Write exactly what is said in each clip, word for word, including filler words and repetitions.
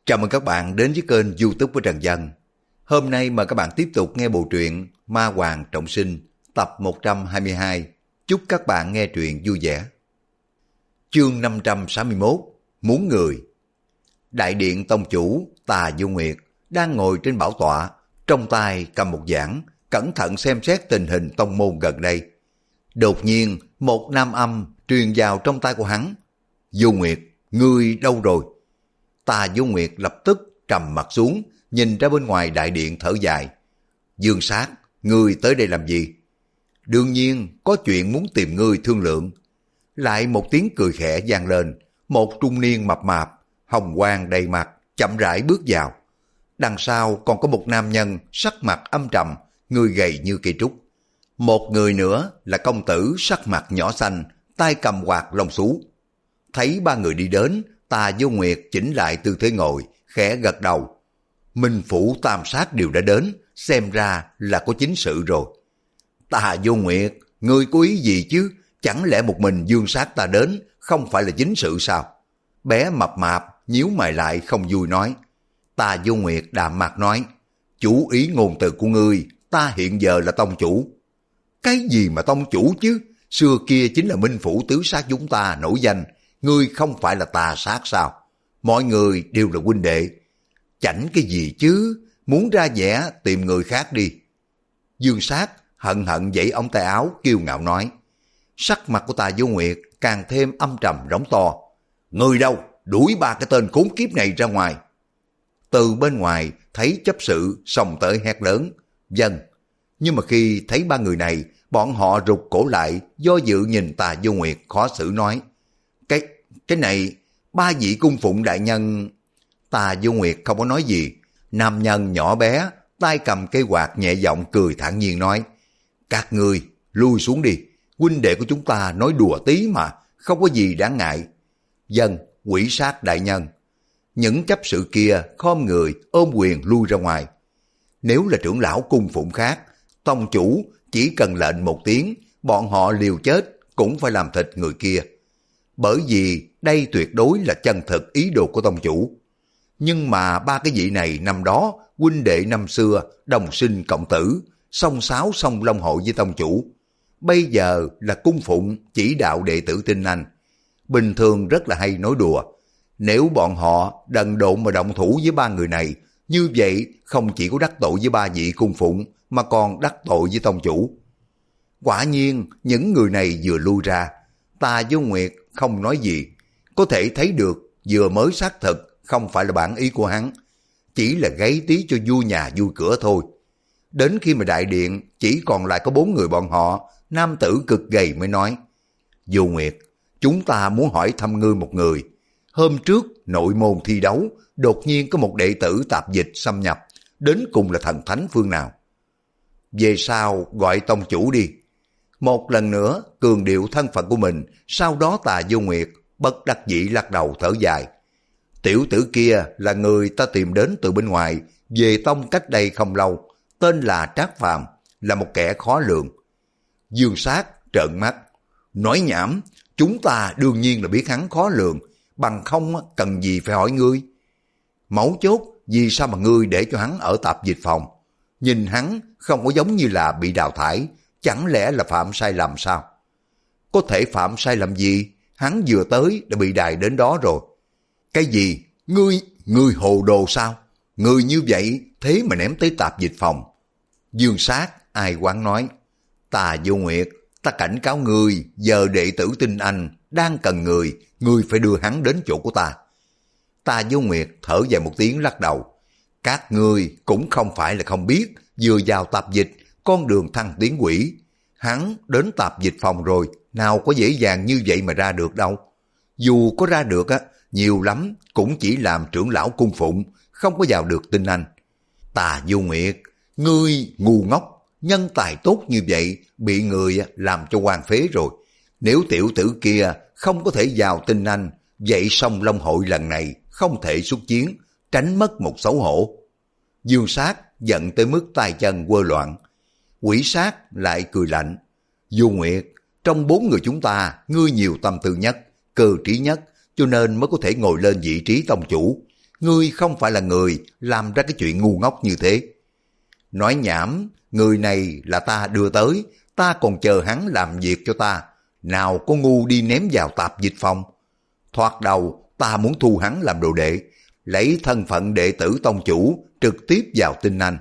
Chào mừng các bạn đến với kênh YouTube của Trần Dân. Hôm nay mời các bạn tiếp tục nghe bộ truyện Ma Hoàng Trọng Sinh tập một trăm hai mươi hai. Chúc các bạn nghe truyện vui vẻ. Chương năm trăm sáu mươi mốt. Muốn người. Đại điện tông chủ Tà Du Nguyệt đang ngồi trên bảo tọa, trong tay cầm một giảng, cẩn thận xem xét tình hình tông môn gần đây. Đột nhiên, một nam âm truyền vào trong tay của hắn. Du Nguyệt, ngươi đâu rồi? Tà Du Nguyệt lập tức trầm mặt xuống, nhìn ra bên ngoài đại điện thở dài. Dương Sát, ngươi tới đây làm gì? Đương nhiên, có chuyện muốn tìm ngươi thương lượng. Lại một tiếng cười khẽ vang lên, một trung niên mập mạp, hồng quang đầy mặt, chậm rãi bước vào. Đằng sau còn có một nam nhân sắc mặt âm trầm, người gầy như cây trúc. Một người nữa là công tử sắc mặt nhỏ xanh, tay cầm quạt lông xú. Thấy ba người đi đến, Tà Du Nguyệt chỉnh lại tư thế ngồi, khẽ gật đầu. Minh Phủ Tam Sát đều đã đến, xem ra là có chính sự rồi. Tà Du Nguyệt, ngươi có ý gì chứ? Chẳng lẽ một mình Dương Sát ta đến, không phải là chính sự sao? Bé mập mạp, nhíu mày lại không vui nói. Tà Du Nguyệt đạm mạc nói, chủ ý ngôn từ của ngươi, ta hiện giờ là tông chủ. Cái gì mà tông chủ chứ? Xưa kia chính là Minh Phủ Tứ Sát chúng ta nổi danh, ngươi không phải là Tà Sát sao? Mọi người đều là huynh đệ. Chảnh cái gì chứ? Muốn ra vẻ tìm người khác đi. Dương Sát hận hận giãy ống tay áo kiêu ngạo nói. Sắc mặt của Tà Du Nguyệt càng thêm âm trầm rống to. Người đâu? Đuổi ba cái tên khốn kiếp này ra ngoài. Từ bên ngoài thấy chấp sự xông tới hét lớn. Vâng. Nhưng mà khi thấy ba người này, bọn họ rụt cổ lại, do dự nhìn Tà Du Nguyệt khó xử nói. Cái, cái này, ba vị cung phụng đại nhân. Tà Du Nguyệt không có nói gì. Nam nhân nhỏ bé, tay cầm cây quạt nhẹ giọng cười thản nhiên nói. Các ngươi, lui xuống đi. Huynh đệ của chúng ta nói đùa tí mà, không có gì đáng ngại. Dân, quỷ sát đại nhân. Những chấp sự kia khom người ôm quyền lui ra ngoài. Nếu là trưởng lão cung phụng khác, tông chủ chỉ cần lệnh một tiếng, bọn họ liều chết cũng phải làm thịt người kia. Bởi vì đây tuyệt đối là chân thực ý đồ của tông chủ. Nhưng mà ba cái vị này năm đó, huynh đệ năm xưa, đồng sinh cộng tử, song sáo song long hội với tông chủ. Bây giờ là cung phụng chỉ đạo đệ tử tinh anh. Bình thường rất là hay nói đùa. Nếu bọn họ đần độn mà động thủ với ba người này, như vậy không chỉ có đắc tội với ba vị cung phụng, mà còn đắc tội với tông chủ. Quả nhiên, những người này vừa lui ra, Tà Du Nguyệt không nói gì. Có thể thấy được vừa mới xác thực không phải là bản ý của hắn, chỉ là gáy tí cho vui nhà vui cửa thôi. Đến khi mà đại điện chỉ còn lại có bốn người bọn họ, nam tử cực gầy mới nói. Du Nguyệt, chúng ta muốn hỏi thăm ngươi một người. Hôm trước nội môn thi đấu, đột nhiên có một đệ tử tạp dịch xâm nhập, đến cùng là thần thánh phương nào? Về sau gọi tông chủ đi. Một lần nữa cường điệu thân phận của mình, sau đó Tà Du Nguyệt bất đắc dĩ lắc đầu thở dài. Tiểu tử kia là người ta tìm đến từ bên ngoài, về tông cách đây không lâu, tên là Trác Phàm, là một kẻ khó lường. Dương Sát trợn mắt, nói nhảm, chúng ta đương nhiên là biết hắn khó lường, bằng không cần gì phải hỏi ngươi. Mấu chốt, vì sao mà ngươi để cho hắn ở tạp dịch phòng? Nhìn hắn không có giống như là bị đào thải, chẳng lẽ là phạm sai lầm sao? Có thể phạm sai lầm gì? Hắn vừa tới đã bị đày đến đó rồi. Cái gì? Ngươi, ngươi hồ đồ sao? Ngươi như vậy thế mà ném tới tạp dịch phòng. Dương Sát ai quán nói. Tà Du Nguyệt, ta cảnh cáo ngươi, giờ đệ tử tinh anh đang cần người, ngươi phải đưa hắn đến chỗ của ta. Tà Du Nguyệt thở dài một tiếng lắc đầu. Các ngươi cũng không phải là không biết, vừa vào tạp dịch, con đường thăng tiến quỷ. Hắn đến tạp dịch phòng rồi, nào có dễ dàng như vậy mà ra được đâu. Dù có ra được á, nhiều lắm cũng chỉ làm trưởng lão cung phụng, không có vào được tinh anh. Tà Du Nguyệt, ngươi ngu ngốc, nhân tài tốt như vậy bị người làm cho hoang phế rồi. Nếu tiểu tử kia không có thể vào tinh anh, vậy song long hội lần này không thể xuất chiến, tránh mất một xấu hổ. Dương Sát giận tới mức tay chân quơ loạn. Quỷ Sát lại cười lạnh. Du Nguyệt, trong bốn người chúng ta, ngươi nhiều tâm tư nhất, cơ trí nhất, cho nên mới có thể ngồi lên vị trí tông chủ. ngươi không phải là người làm ra cái chuyện ngu ngốc như thế. Nói nhảm, người này là ta đưa tới, ta còn chờ hắn làm việc cho ta, nào có ngu đi ném vào tạp dịch phòng. Thoạt đầu ta muốn thu hắn làm đồ đệ, lấy thân phận đệ tử tông chủ trực tiếp vào Tinh Anh.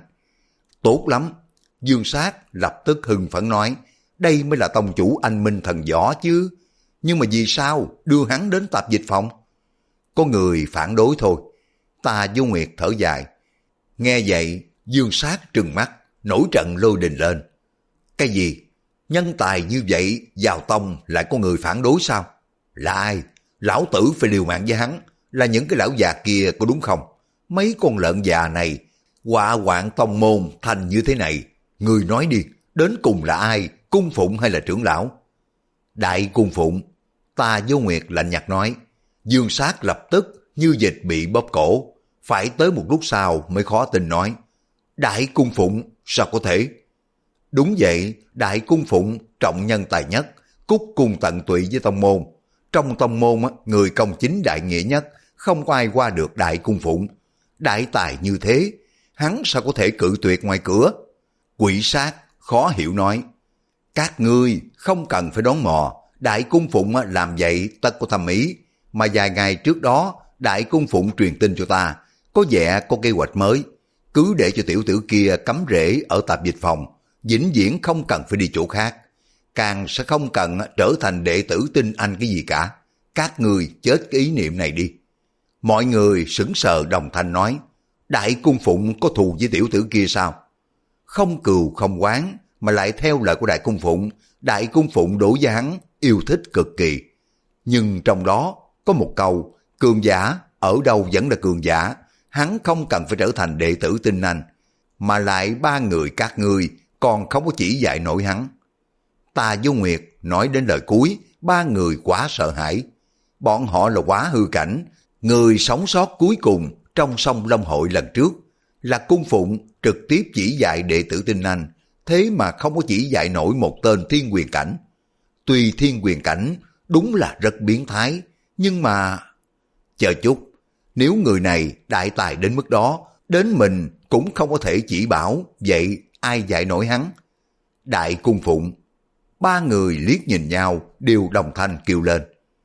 Tốt lắm, Dương Sát lập tức hưng phấn nói, đây mới là tông chủ anh minh thần võ chứ. Nhưng mà vì sao đưa hắn đến tạp dịch phòng? Có người phản đối thôi. Tà Vô Nguyệt thở dài. Nghe vậy, Dương Sát trừng mắt, nổi trận lôi đình lên. Cái gì? Nhân tài như vậy vào tông lại có người phản đối sao? Là ai? Lão tử phải liều mạng với hắn, là những cái lão già kia có đúng không? Mấy con lợn già này, họa hoạn tông môn thành như thế này. Người nói đi, đến cùng là ai? Cung Phụng hay là trưởng lão? Đại Cung Phụng. Tà Vô Nguyệt lạnh nhạt nói. Dương Sát lập tức như dịch bị bóp cổ. Phải tới một lúc sau mới khó tin nói. Đại Cung Phụng, sao có thể? Đúng vậy, Đại Cung Phụng trọng nhân tài nhất, cúc cùng tận tụy với tông môn. Trong tông môn, người công chính đại nghĩa nhất, không có ai qua được Đại Cung Phụng. Đại tài như thế, hắn sao có thể cự tuyệt ngoài cửa? Quỷ Sát khó hiểu nói. Các ngươi không cần phải đón mò, Đại Cung Phụng làm vậy tất có thâm ý. Mà vài ngày trước đó, Đại Cung Phụng truyền tin cho ta, có vẻ có kế hoạch mới. Cứ để cho tiểu tử kia cắm rễ ở tạp dịch phòng, vĩnh viễn không cần phải đi chỗ khác. Càng sẽ không cần trở thành đệ tử Tinh Anh cái gì cả. Các người chết cái ý niệm này đi. Mọi người sững sờ đồng thanh nói, Đại Cung Phụng có thù với tiểu tử kia sao? Không cừu không oán, mà lại theo lời của Đại Cung Phụng, Đại Cung Phụng đối với hắn yêu thích cực kỳ. Nhưng trong đó có một câu, cường giả ở đâu vẫn là cường giả, hắn không cần phải trở thành đệ tử Tinh Anh, mà lại ba người các ngươi còn không có chỉ dạy nổi hắn. Tà Vô Nguyệt nói đến lời cuối, ba người quá sợ hãi. Bọn họ là quá hư cảnh, người sống sót cuối cùng trong sông Long Hội lần trước là Cung Phụng trực tiếp chỉ dạy đệ tử Tinh Anh, thế mà không có chỉ dạy nổi một tên thiên quyền cảnh. Tuy thiên quyền cảnh đúng là rất biến thái, nhưng mà... Chờ chút, nếu người này đại tài đến mức đó, đến mình cũng không có thể chỉ bảo, vậy ai dạy nổi hắn? Đại Cung Phụng. Ba người liếc nhìn nhau, đều đồng thanh kêu lên.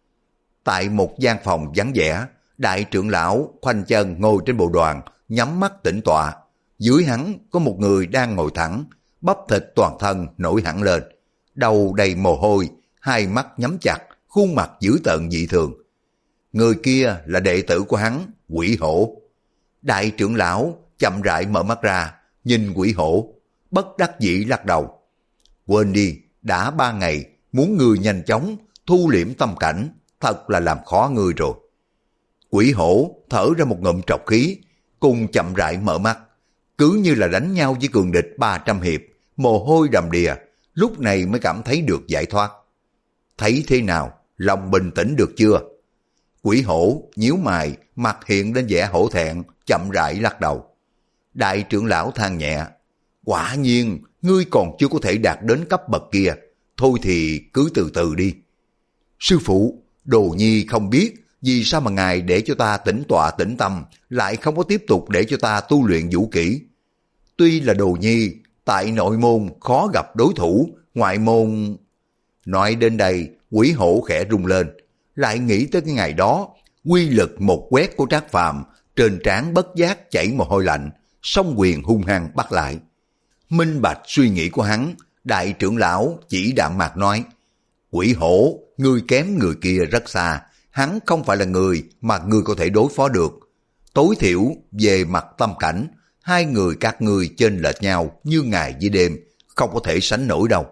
Tại một gian phòng vắng vẻ, đại trưởng lão khoanh chân ngồi trên bộ đoàn, nhắm mắt tĩnh tọa. Dưới hắn có một người đang ngồi thẳng, bắp thịt toàn thân nổi hẳn lên, đầu đầy mồ hôi, hai mắt nhắm chặt, khuôn mặt dữ tợn dị thường. Người kia là đệ tử của hắn, Quỷ Hổ. Đại trưởng lão chậm rãi mở mắt ra, nhìn Quỷ Hổ, bất đắc dĩ lắc đầu. Quên đi, đã ba ngày, muốn người nhanh chóng thu liễm tâm cảnh, thật là làm khó người rồi. Quỷ Hổ thở ra một ngụm trọc khí, cùng chậm rãi mở mắt, cứ như là đánh nhau với cường địch ba trăm hiệp, mồ hôi đầm đìa, lúc này mới cảm thấy được giải thoát. Thấy thế nào, lòng bình tĩnh được chưa? Quỷ Hổ nhíu mày, mặt hiện lên vẻ hổ thẹn, chậm rãi lắc đầu. Đại trưởng lão than nhẹ, quả nhiên ngươi còn chưa có thể đạt đến cấp bậc kia, thôi thì cứ từ từ đi. Sư phụ, Đồ Nhi không biết vì sao mà ngài để cho ta tĩnh tọa tĩnh tâm, lại không có tiếp tục để cho ta tu luyện vũ kỹ. Tuy là Đồ Nhi, tại nội môn khó gặp đối thủ, ngoại môn... Nói đến đây, Quỷ Hổ khẽ rung lên, lại nghĩ tới cái ngày đó, quy lực một quét của Trác Phàm, trên trán bất giác chảy mồ hôi lạnh, song quyền hung hăng bắt lại. Minh bạch suy nghĩ của hắn, đại trưởng lão chỉ đạm mạc nói, Quỷ Hổ, ngươi kém người kia rất xa, hắn không phải là người mà ngươi có thể đối phó được. Tối thiểu về mặt tâm cảnh, hai người các ngươi chênh lệch nhau như ngày với đêm, không có thể sánh nổi đâu.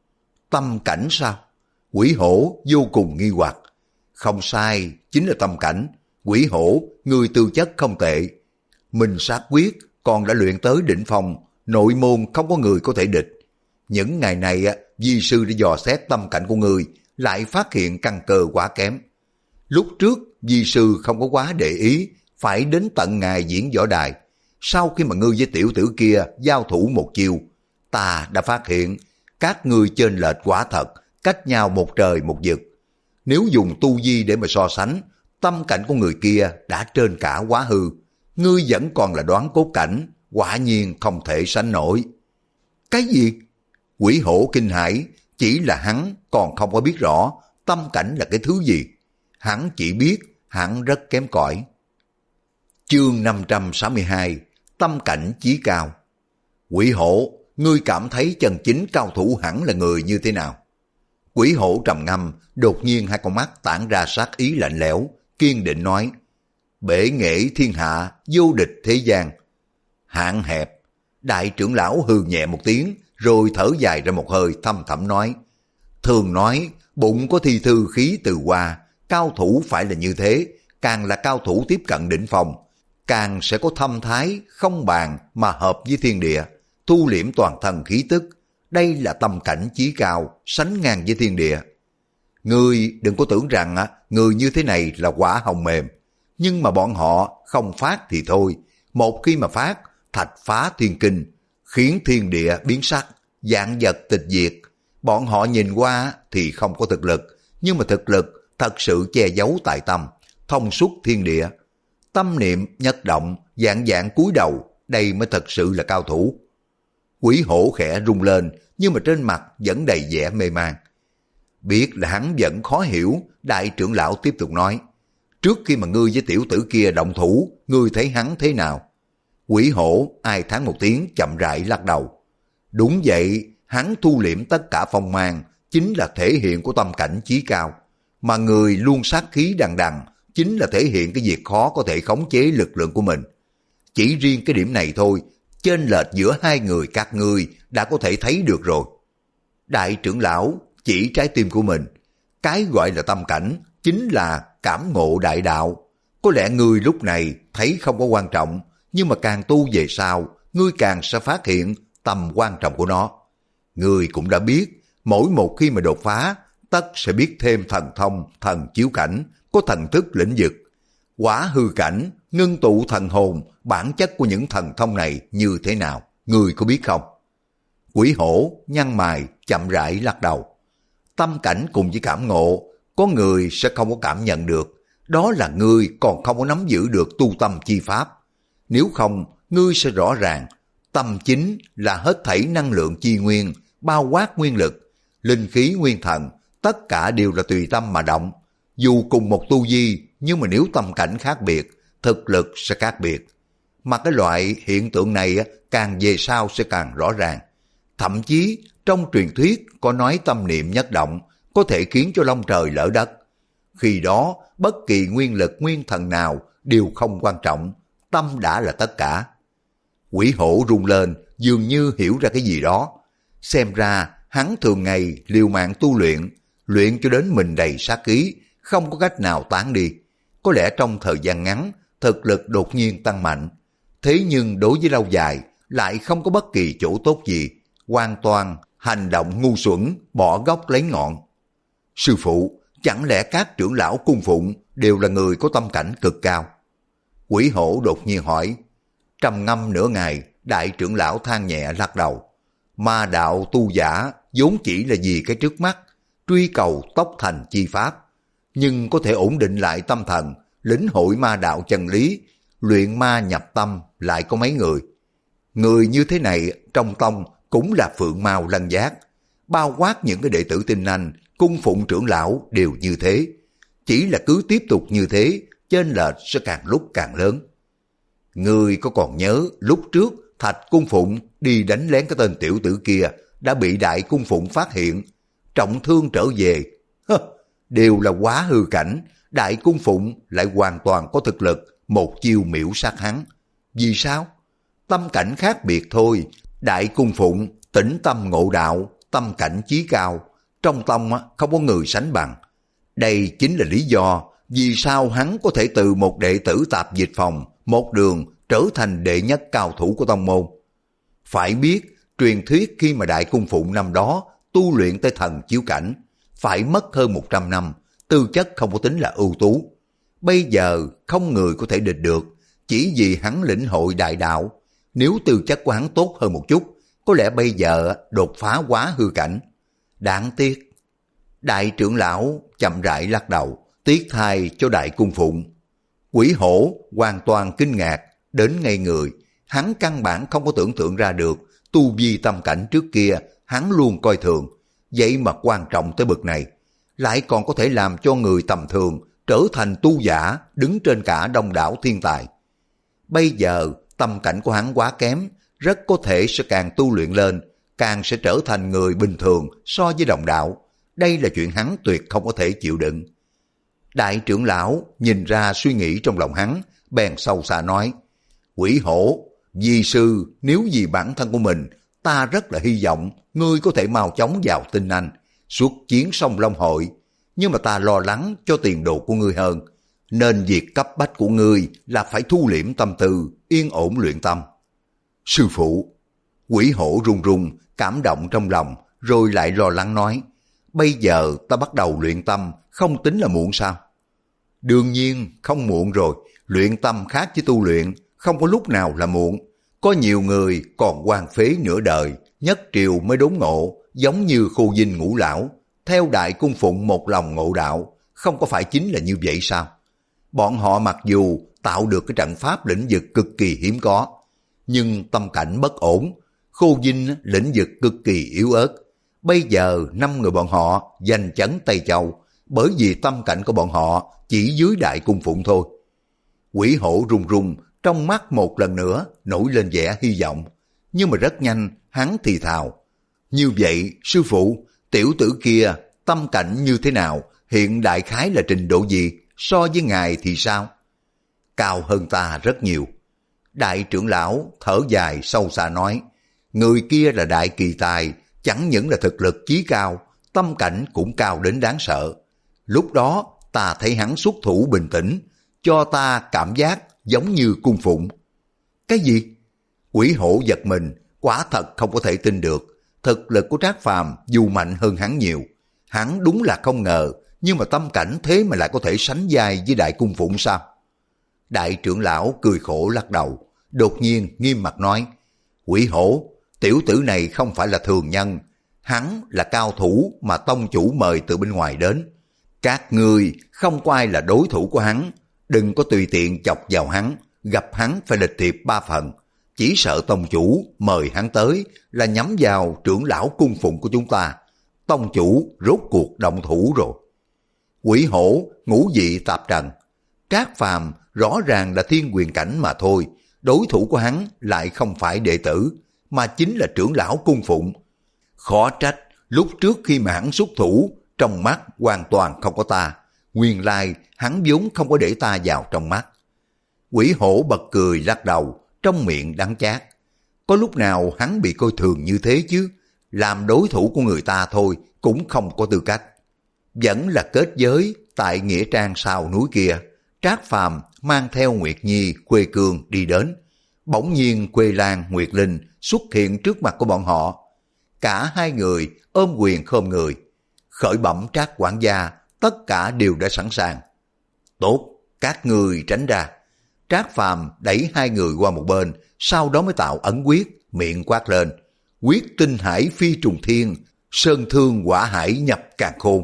Tâm cảnh sao? Quỷ Hổ vô cùng nghi hoặc. Không sai, chính là tâm cảnh. Quỷ Hổ, người tư chất không tệ. Minh sát quyết còn đã luyện tới đỉnh phong, nội môn không có người có thể địch. Những ngày này, di sư đã dò xét tâm cảnh của người, lại phát hiện căn cơ quá kém. Lúc trước, di sư không có quá để ý, phải đến tận ngày diễn võ đài. Sau khi mà ngươi với tiểu tử kia giao thủ một chiều, ta đã phát hiện các ngươi chênh lệch quả thật, cách nhau một trời một vực. Nếu dùng tu vi để mà so sánh, tâm cảnh của người kia đã trên cả quá hư, ngươi vẫn còn là đoán cốt cảnh, quả nhiên không thể sánh nổi. Cái gì? Quỷ hổ kinh hãi, chỉ là hắn còn không có biết rõ tâm cảnh là cái thứ gì. Hắn chỉ biết hắn rất kém cỏi. Chương năm trăm sáu mươi hai, tâm cảnh chí cao. Quỷ hổ, ngươi cảm thấy chân chính cao thủ hẳn là người như thế nào? Quỷ hổ trầm ngâm, đột nhiên hai con mắt tản ra sát ý lạnh lẽo, kiên định nói: bể nghệ thiên hạ, vô địch thế gian. Hạn hẹp. Đại trưởng lão hừ nhẹ một tiếng, rồi thở dài ra một hơi, thâm thẳm nói: thường nói bụng có thi thư khí từ hoa, cao thủ phải là như thế, càng là cao thủ tiếp cận đỉnh phong, càng sẽ có thâm thái không bàn mà hợp với thiên địa, thu liễm toàn thân khí tức. Đây là tâm cảnh chí cao, sánh ngang với thiên địa. Ngươi đừng có tưởng rằng người như thế này là quả hồng mềm, nhưng mà bọn họ không phát thì thôi, một khi mà phát, thạch phá thiên kinh, khiến thiên địa biến sắc, vạn vật tịch diệt. Bọn họ nhìn qua thì không có thực lực, nhưng mà thực lực thật sự che giấu tại tâm, thông suốt thiên địa. Tâm niệm nhất động, dạng dạng cúi đầu, đây mới thật sự là cao thủ. Quỷ hổ khẽ rung lên, nhưng mà trên mặt vẫn đầy vẻ mê man. Biết là hắn vẫn khó hiểu, đại trưởng lão tiếp tục nói: trước khi mà ngươi với tiểu tử kia động thủ, ngươi thấy hắn thế nào? Quỷ hổ ai thán một tiếng, chậm rãi lắc đầu. Đúng vậy, hắn thu liễm tất cả phong mang, chính là thể hiện của tâm cảnh chí cao. Mà người luôn sát khí đằng đằng, chính là thể hiện cái việc khó có thể khống chế lực lượng của mình. Chỉ riêng cái điểm này thôi, chênh lệch giữa hai người các ngươi đã có thể thấy được rồi. Đại trưởng lão chỉ trái tim của mình. Cái gọi là tâm cảnh chính là cảm ngộ đại đạo. Có lẽ ngươi lúc này thấy không có quan trọng, nhưng mà càng tu về sau, ngươi càng sẽ phát hiện tầm quan trọng của nó. Ngươi cũng đã biết, mỗi một khi mà đột phá, tất sẽ biết thêm thần thông, thần chiếu cảnh, có thần thức lĩnh vực. Quả hư cảnh, ngưng tụ thần hồn, bản chất của những thần thông này như thế nào, ngươi có biết không? Quỷ hổ nhăn mày, chậm rãi lắc đầu. Tâm cảnh cùng với cảm ngộ, có người sẽ không có cảm nhận được. Đó là ngươi còn không có nắm giữ được tu tâm chi pháp. Nếu không, ngươi sẽ rõ ràng, tâm chính là hết thảy năng lượng chi nguyên, bao quát nguyên lực, linh khí nguyên thần, tất cả đều là tùy tâm mà động. Dù cùng một tu vi, nhưng mà nếu tâm cảnh khác biệt, thực lực sẽ khác biệt. Mà cái loại hiện tượng này càng về sau sẽ càng rõ ràng. Thậm chí trong truyền thuyết có nói tâm niệm nhất động có thể khiến cho long trời lỡ đất. Khi đó bất kỳ nguyên lực nguyên thần nào đều không quan trọng, tâm đã là tất cả. Quỷ hổ rung lên, dường như hiểu ra cái gì đó. Xem ra hắn thường ngày liều mạng tu luyện, luyện cho đến mình đầy sát khí, không có cách nào tán đi. Có lẽ trong thời gian ngắn, thực lực đột nhiên tăng mạnh. Thế nhưng đối với lâu dài, lại không có bất kỳ chỗ tốt gì. Hoàn toàn hành động ngu xuẩn, bỏ gốc lấy ngọn. Sư phụ, chẳng lẽ các trưởng lão cung phụng đều là người có tâm cảnh cực cao? Quỷ hổ đột nhiên hỏi. Trầm ngâm nửa ngày, đại trưởng lão than nhẹ lắc đầu. Ma đạo tu giả vốn chỉ là vì cái trước mắt, truy cầu tốc thành chi pháp. Nhưng có thể ổn định lại tâm thần, lĩnh hội ma đạo chân lý, luyện ma nhập tâm lại có mấy người. Người như thế này trong tông cũng là phượng mao lân giác, bao quát những cái đệ tử tinh anh, cung phụng trưởng lão đều như thế. Chỉ là cứ tiếp tục như thế, chênh lệch sẽ càng lúc càng lớn. Người có còn nhớ lúc trước Thạch cung phụng đi đánh lén cái tên tiểu tử kia đã bị đại cung phụng phát hiện, trọng thương trở về. Hơ, đều là quá hư cảnh, đại cung phụng lại hoàn toàn có thực lực, một chiêu miễu sát hắn. Vì sao? Tâm cảnh khác biệt thôi. Đại cung phụng tĩnh tâm ngộ đạo, tâm cảnh chí cao, trong tông không có người sánh bằng. Đây chính là lý do vì sao hắn có thể từ một đệ tử tạp dịch phòng một đường trở thành đệ nhất cao thủ của tông môn. Phải biết, truyền thuyết khi mà đại cung phụng năm đó tu luyện tới thần chiếu cảnh, phải mất hơn một trăm năm, tư chất không có tính là ưu tú. Bây giờ không người có thể địch được, chỉ vì hắn lĩnh hội đại đạo. Nếu tư chất của hắn tốt hơn một chút, có lẽ bây giờ đột phá quá hư cảnh. Đáng tiếc. Đại trưởng lão chậm rãi lắc đầu, Tiếc thay cho Đại Cung Phụng. Quỷ hổ hoàn toàn kinh ngạc, đến ngây người. Hắn căn bản không có tưởng tượng ra được tu vi tâm cảnh trước kia hắn luôn coi thường, vậy mà quan trọng tới bực này, lại còn có thể làm cho người tầm thường trở thành tu giả đứng trên cả đông đảo thiên tài. Bây giờ tâm cảnh của hắn quá kém, rất có thể sẽ càng tu luyện lên, càng sẽ trở thành người bình thường so với đồng đạo. Đây là chuyện hắn tuyệt không có thể chịu đựng. Đại trưởng lão nhìn ra suy nghĩ trong lòng hắn, bèn sâu xa nói, Quỷ hổ, vì sư nếu vì bản thân của mình, ta rất là hy vọng ngươi có thể mau chóng vào Tinh Anh, xuất chiến sông Long Hội, nhưng mà ta lo lắng cho tiền đồ của ngươi hơn, nên việc cấp bách của ngươi là phải thu liễm tâm tư, yên ổn luyện tâm. Sư phụ, Quỷ hổ run run, cảm động trong lòng, rồi lại lo lắng nói, bây giờ ta bắt đầu luyện tâm, không tính là muộn sao? Đương nhiên không muộn rồi, luyện tâm khác với tu luyện, không có lúc nào là muộn. Có nhiều người còn hoang phế nửa đời, nhất triều mới đốn ngộ, giống như Khô Dinh Ngũ Lão, theo Đại Cung Phụng một lòng ngộ đạo, không có phải chính là như vậy sao? Bọn họ mặc dù tạo được cái trận pháp lĩnh vực cực kỳ hiếm có, nhưng tâm cảnh bất ổn, Khô Dinh lĩnh vực cực kỳ yếu ớt. Bây giờ năm người bọn họ giành chấn Tây Châu, bởi vì tâm cảnh của bọn họ chỉ dưới Đại Cung Phụng thôi. Quỷ hổ run run, trong mắt một lần nữa nổi lên vẻ hy vọng, nhưng mà rất nhanh hắn thì thào, như vậy sư phụ, tiểu tử kia tâm cảnh như thế nào, hiện đại khái là trình độ gì, so với ngài thì sao? Cao hơn ta rất nhiều. Đại trưởng lão thở dài sâu xa nói, người kia là đại kỳ tài, chẳng những là thực lực chí cao, tâm cảnh cũng cao đến đáng sợ. Lúc đó ta thấy hắn xuất thủ bình tĩnh, cho ta cảm giác giống như Cung Phụng. Cái gì? Quỷ hổ giật mình, quả thật không có thể tin được. Thực lực của Trác Phàm dù mạnh hơn hắn nhiều, hắn đúng là không ngờ, nhưng mà tâm cảnh thế mà lại có thể sánh vai với Đại Cung Phụng sao? Đại trưởng lão cười khổ lắc đầu, đột nhiên nghiêm mặt nói, Quỷ hổ, tiểu tử này không phải là thường nhân, hắn là cao thủ mà tông chủ mời từ bên ngoài đến. Các ngươi không có ai là đối thủ của hắn, đừng có tùy tiện chọc vào hắn, gặp hắn phải lịch thiệp ba phần. Chỉ sợ tông chủ mời hắn tới là nhắm vào trưởng lão Cung Phụng của chúng ta. Tông chủ rốt cuộc động thủ rồi. Quỷ hổ ngũ vị tạp trần, Trác Phàm rõ ràng là thiên quyền cảnh mà thôi, đối thủ của hắn lại không phải đệ tử, mà chính là trưởng lão Cung Phụng. Khó trách lúc trước khi mà hắn xuất thủ, trong mắt hoàn toàn không có ta, nguyên lai hắn vốn không có để ta vào trong mắt. Quỷ hổ bật cười lắc đầu, trong miệng đắng chát. Có lúc nào hắn bị coi thường như thế chứ, làm đối thủ của người ta thôi cũng không có tư cách. Vẫn là kết giới tại nghĩa trang sau núi kia, Trác Phàm mang theo Nguyệt Nhi, Quê Cương đi đến. Bỗng nhiên Quê Lan, Nguyệt Linh xuất hiện trước mặt của bọn họ. Cả hai người ôm quyền khom người. Khởi bẩm Trác quản gia, tất cả đều đã sẵn sàng. Tốt, các người tránh ra. Trác Phàm đẩy hai người qua một bên, sau đó mới tạo ấn quyết, miệng quát lên. Quyết tinh hải phi trùng thiên, sơn thương hỏa hải nhập càn khôn.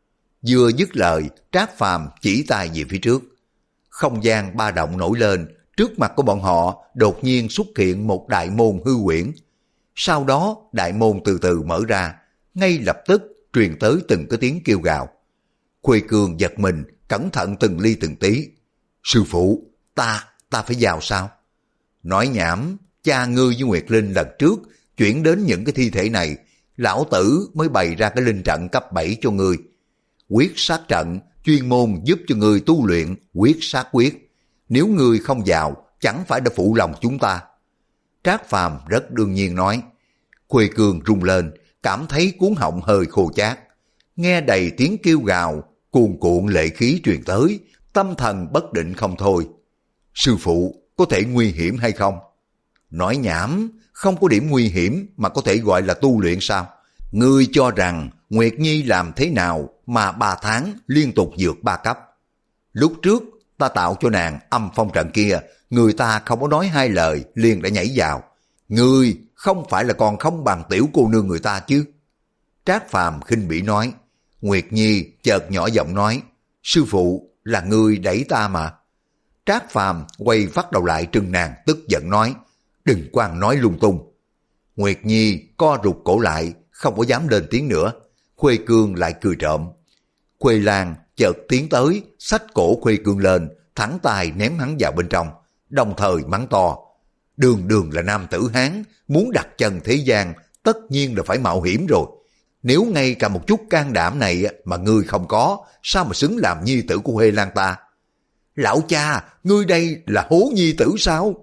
Vừa dứt lời, Trác Phàm chỉ tay về phía trước. Không gian ba động nổi lên, trước mặt của bọn họ đột nhiên xuất hiện một đại môn hư huyễn. Sau đó đại môn từ từ mở ra, ngay lập tức truyền tới từng cái tiếng kêu gào. Khuê Cương giật mình, cẩn thận từng ly từng tí. Sư phụ, ta, ta phải vào sao? Nói nhảm, cha ngươi với Nguyệt Linh lần trước chuyển đến những cái thi thể này, lão tử mới bày ra cái linh trận cấp bảy cho ngươi. Quyết sát trận, chuyên môn giúp cho ngươi tu luyện quyết sát quyết. Nếu ngươi không vào, chẳng phải đã phụ lòng chúng ta. Trác Phàm rất đương nhiên nói. Khuê Cương rung lên, cảm thấy cuống họng hơi khô chát. Nghe đầy tiếng kêu gào, cuồn cuộn lệ khí truyền tới, tâm thần bất định không thôi. Sư phụ, có thể nguy hiểm hay không? Nói nhảm, không có điểm nguy hiểm mà có thể gọi là tu luyện sao? Ngươi cho rằng Nguyệt Nhi làm thế nào mà ba tháng liên tục vượt ba cấp? Lúc trước ta tạo cho nàng âm phong trận kia, người ta không có nói hai lời liền đã nhảy vào. Ngươi không phải là còn không bằng tiểu cô nương người ta chứ? Trác Phàm khinh bỉ nói. Nguyệt Nhi chợt nhỏ giọng nói, Sư phụ, là ngươi đẩy ta mà. Trác Phàm quay phát đầu lại trừng nàng tức giận nói, đừng quang nói lung tung. Nguyệt Nhi co rụt cổ lại, không có dám lên tiếng nữa. Khuê Cương lại cười trộm. Khuê Lan chợt tiến tới, xách cổ Khuê Cương lên, thẳng tay ném hắn vào bên trong, đồng thời mắng to. Đường đường là nam tử Hán, muốn đặt chân thế gian, tất nhiên là phải mạo hiểm rồi. Nếu ngay cả một chút can đảm này mà ngươi không có, sao mà xứng làm nhi tử của Huệ Lan ta? Lão cha, ngươi đây là hố nhi tử sao?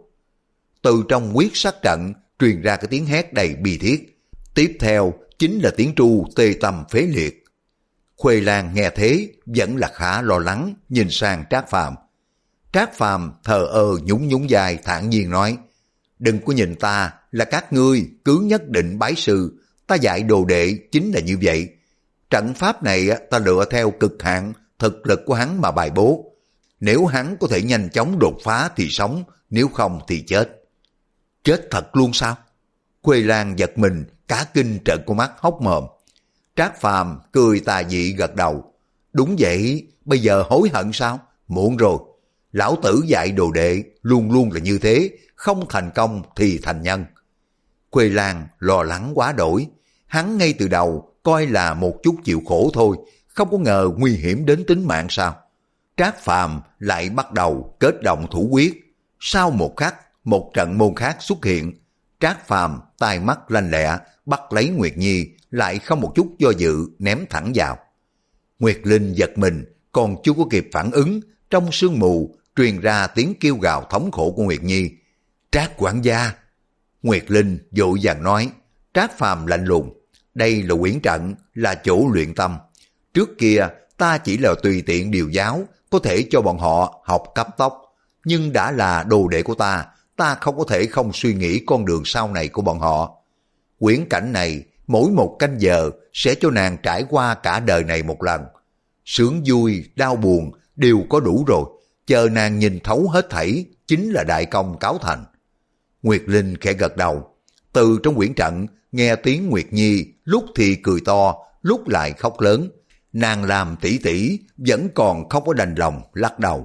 Từ trong quyết sát trận truyền ra cái tiếng hét đầy bi thiết. Tiếp theo chính là tiếng tru tê tâm phế liệt. Khuê Lan nghe thế vẫn là khá lo lắng, nhìn sang Trác Phàm. Trác Phàm thờ ơ nhún nhún vai thản nhiên nói, đừng có nhìn ta là các ngươi cứ nhất định bái sư, ta dạy đồ đệ chính là như vậy. Trận pháp này ta lựa theo cực hạn thực lực của hắn mà bài bố. Nếu hắn có thể nhanh chóng đột phá thì sống, nếu không thì chết. Chết thật luôn sao? Khuê Lan giật mình, cả kinh trợn con mắt hốc mồm. Trác Phàm cười tà dị gật đầu. Đúng vậy, bây giờ hối hận sao? Muộn rồi. Lão tử dạy đồ đệ luôn luôn là như thế, không thành công thì thành nhân. Khuê Lan lo lắng quá đổi. Hắn ngay từ đầu coi là một chút chịu khổ thôi, không có ngờ nguy hiểm đến tính mạng sao? Trác Phàm lại bắt đầu kết động thủ quyết. Sau một khắc, một trận môn khác xuất hiện. Trác Phàm tai mắt lanh lẹ, bắt lấy Nguyệt Nhi, lại không một chút do dự ném thẳng vào. Nguyệt Linh giật mình, còn chưa có kịp phản ứng, trong sương mù truyền ra tiếng kêu gào thống khổ của Nguyệt Nhi. Trác quản gia! Nguyệt Linh vội vàng nói. Trác Phàm lạnh lùng. Đây là quyển trận, là chỗ luyện tâm. Trước kia ta chỉ là tùy tiện điều giáo, có thể cho bọn họ học cấp tốc. Nhưng đã là đồ đệ của ta, ta không có thể không suy nghĩ con đường sau này của bọn họ. Quyển cảnh này, mỗi một canh giờ sẽ cho nàng trải qua cả đời này một lần. Sướng vui, đau buồn đều có đủ rồi, chờ nàng nhìn thấu hết thảy chính là đại công cáo thành. Nguyệt Linh khẽ gật đầu. Từ trong quyển trận nghe tiếng Nguyệt Nhi lúc thì cười to, lúc lại khóc lớn. Nàng làm tỷ tỷ vẫn còn không có đành lòng lắc đầu.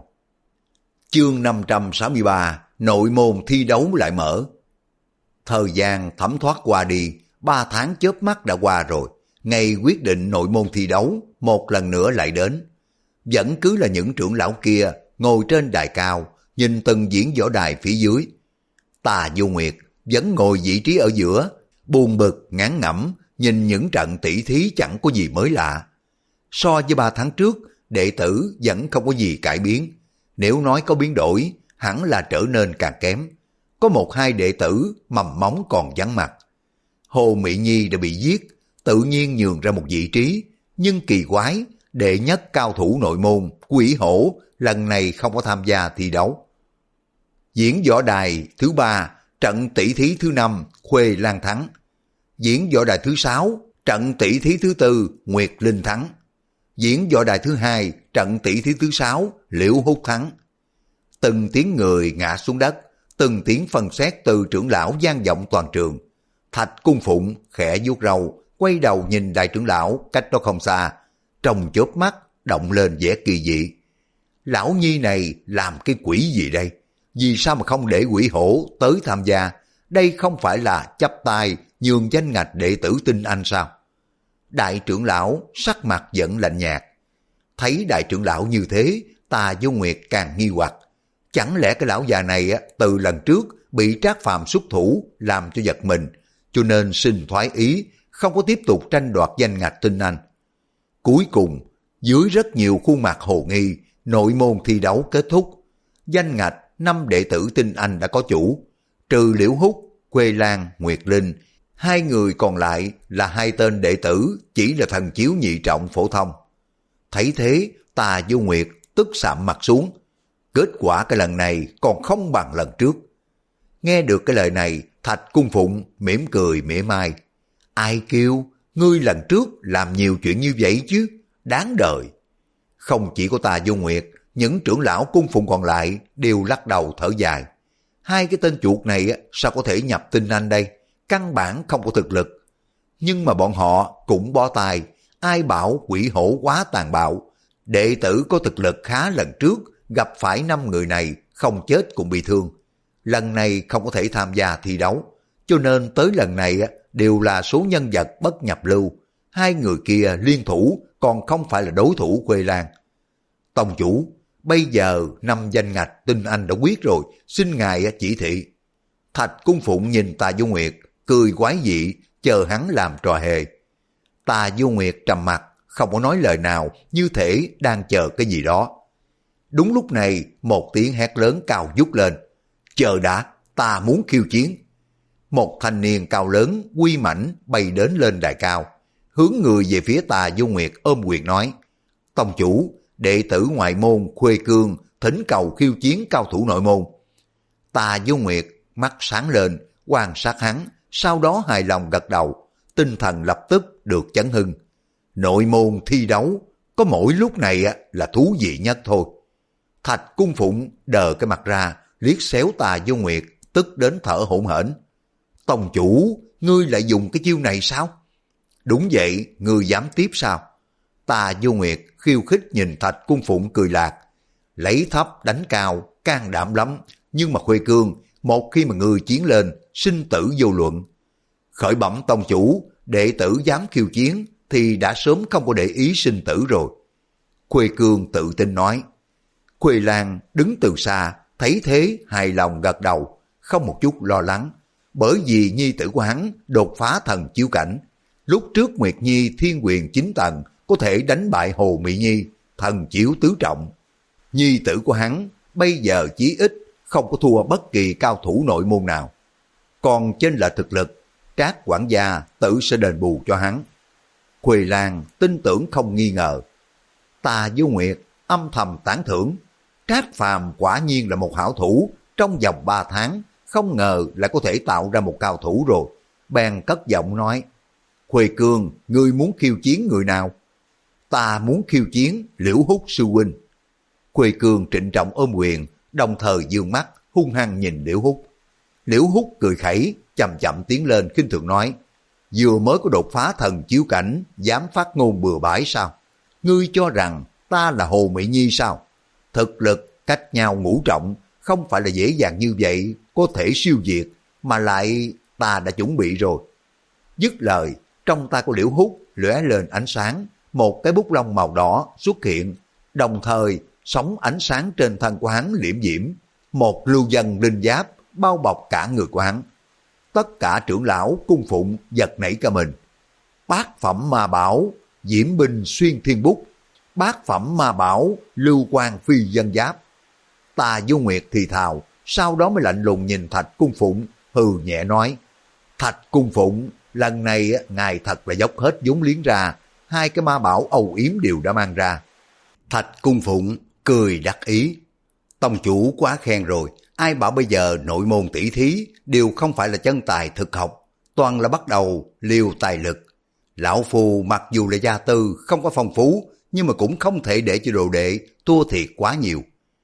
Chương năm trăm sáu mươi ba, nội môn thi đấu lại mở. Thời gian thấm thoát qua đi, ba tháng chớp mắt đã qua rồi. Ngày quyết định nội môn thi đấu một lần nữa lại đến. Vẫn cứ là những trưởng lão kia ngồi trên đài cao, nhìn từng diễn võ đài phía dưới. Tà Vô Nguyệt vẫn ngồi vị trí ở giữa, buồn bực ngán ngẩm, nhìn những trận tỷ thí chẳng có gì mới lạ. So với ba tháng trước, đệ tử vẫn không có gì cải biến. Nếu nói có biến đổi, hẳn là trở nên càng kém. Có một hai đệ tử mầm móng còn vắng mặt. Hồ Mị Nhi đã bị giết, tự nhiên nhường ra một vị trí. Nhưng kỳ quái, đệ nhất cao thủ nội môn, Quỷ Hổ, lần này không có tham gia thi đấu. Diễn võ đài thứ ba, trận tỷ thí thứ năm, Khuê Lan thắng. Diễn võ đài thứ sáu, trận tỷ thí thứ tư, Nguyệt Linh thắng. Diễn võ đài thứ hai, trận tỷ thí thứ sáu, Liễu Hút thắng. Từng tiếng người ngã xuống đất, từng tiếng phân xét từ trưởng lão vang vọng toàn trường. Thạch Cung Phụng khẽ vuốt râu, quay đầu nhìn đại trưởng lão cách đó không xa, trong chớp mắt động lên vẻ kỳ dị. Lão nhi này làm cái quỷ gì đây? Vì sao mà không để Quỷ Hổ tới tham gia? Đây không phải là chấp tay nhường danh ngạch đệ tử tinh anh sao? Đại trưởng lão sắc mặt vẫn lạnh nhạt. Thấy đại trưởng lão như thế, Tà Vô Nguyệt càng nghi hoặc. Chẳng lẽ cái lão già này từ lần trước bị Trác Phàm xuất thủ làm cho giật mình, cho nên xin thoái ý, không có tiếp tục tranh đoạt danh ngạch tinh anh. Cuối cùng, dưới rất nhiều khuôn mặt hồ nghi, nội môn thi đấu kết thúc. Danh ngạch năm đệ tử tinh anh đã có chủ, trừ Liễu Hút, Khuê Lan, Nguyệt Linh. Hai người còn lại là hai tên đệ tử chỉ là thần chiếu nhị trọng phổ thông. Thấy thế, Tà Vô Nguyệt tức sạm mặt xuống. Kết quả cái lần này còn không bằng lần trước. Nghe được cái lời này, Thạch Cung Phụng mỉm cười mỉa mai. Ai kêu, ngươi lần trước làm nhiều chuyện như vậy chứ, đáng đời. Không chỉ có Tà Vô Nguyệt, những trưởng lão cung phụng còn lại đều lắc đầu thở dài. Hai cái tên chuột này sao có thể nhập tinh anh đây, căn bản không có thực lực. Nhưng mà bọn họ cũng bó tay, ai bảo Quỷ Hổ quá tàn bạo, Đệ tử có thực lực khá lần trước, gặp phải năm người này không chết cũng bị thương. Lần này không có thể tham gia thi đấu, cho nên tới lần này đều là số nhân vật bất nhập lưu. Hai người kia liên thủ còn không phải là đối thủ Khuê Lan. Tông chủ, bây giờ năm danh ngạch tinh anh đã quyết rồi, xin ngài chỉ thị. Thạch Cung Phụng nhìn Tà Du Nguyệt, cười quái dị, chờ hắn làm trò hề. Tà Du Nguyệt trầm mặt, không có nói lời nào, như thể đang chờ cái gì đó. Đúng lúc này, một tiếng hét lớn cao vút lên. Chờ đã, ta muốn khiêu chiến. Một thanh niên cao lớn, uy mãnh bay đến lên đài cao, hướng người về phía Tà Du Nguyệt ôm quyền nói: Tông chủ, đệ tử ngoại môn Khuê Cương thỉnh cầu khiêu chiến cao thủ nội môn. Tà Du Nguyệt mắt sáng lên, quan sát hắn, sau đó hài lòng gật đầu, tinh thần lập tức được chấn hưng. Nội môn thi đấu, có mỗi lúc này là thú vị nhất thôi. Thạch Cung Phụng đờ cái mặt ra, liếc xéo Tà Du Nguyệt, tức đến thở hổn hển. Tông chủ, ngươi lại dùng cái chiêu này sao? Đúng vậy, ngươi dám tiếp sao? Tà Du Nguyệt khiêu khích nhìn Thạch Cung Phụng cười lạc. Lấy thấp đánh cao, can đảm lắm, nhưng mà Khuê Cương, một khi mà ngươi chiến lên, sinh tử vô luận. Khởi bẩm tông chủ, đệ tử dám khiêu chiến, thì đã sớm không có để ý sinh tử rồi. Khuê Cương tự tin nói. Khuê Lan đứng từ xa, thấy thế hài lòng gật đầu, không một chút lo lắng, bởi vì nhi tử của hắn đột phá thần chiếu cảnh. Lúc trước Nguyệt Nhi thiên quyền chín tầng có thể đánh bại Hồ Mỹ Nhi, thần chiếu tứ trọng. Nhi tử của hắn bây giờ chí ít không có thua bất kỳ cao thủ nội môn nào. Còn trên là thực lực, Trác quản gia tự sẽ đền bù cho hắn. Khuê Lan tin tưởng không nghi ngờ. Tà Du Nguyệt âm thầm tán thưởng. Trác Phàm quả nhiên là một hảo thủ, trong vòng ba tháng không ngờ lại có thể tạo ra một cao thủ rồi. Bèn cất giọng nói: Khuê Cương, ngươi muốn khiêu chiến người nào? Ta muốn khiêu chiến Liễu Húc sư huynh. Khuê Cương trịnh trọng ôm quyền, đồng thời dương mắt hung hăng nhìn Liễu Húc. Liễu Húc cười khẩy, chậm chậm tiến lên khinh thường nói: vừa mới có đột phá thần chiếu cảnh, dám phát ngôn bừa bãi sao? Ngươi cho rằng ta là Hồ Mỹ Nhi sao? Thực lực cách nhau ngũ trọng, không phải là dễ dàng như vậy có thể siêu diệt, mà lại ta đã chuẩn bị rồi. Dứt lời, trong tay của Liễu Húc lóe lên ánh sáng, một cái bút lông màu đỏ xuất hiện, đồng thời sóng ánh sáng trên thân của hắn liễm diễm, một lưu dân linh giáp bao bọc cả người của hắn. Tất cả trưởng lão cung phụng giật nảy cả mình. Bát phẩm ma bảo diễm binh xuyên thiên bút, bát phẩm ma bảo lưu quang phi dân giáp. Tà Du Nguyệt thì thào, sau đó mới lạnh lùng nhìn Thạch Cung Phụng, hừ nhẹ nói: Thạch Cung Phụng, lần này ngài thật là dốc hết vốn liếng ra, hai cái ma bảo âu yếm đều đã mang ra. Thạch Cung Phụng cười đắc ý: tông chủ quá khen rồi, ai bảo bây giờ nội môn tỷ thí đều không phải là chân tài thực học, toàn là bắt đầu liều tài lực. Lão Phu mặc dù là gia tư không có phong phú, nhưng mà cũng không thể để cho đồ đệ thua thiệt quá nhiều.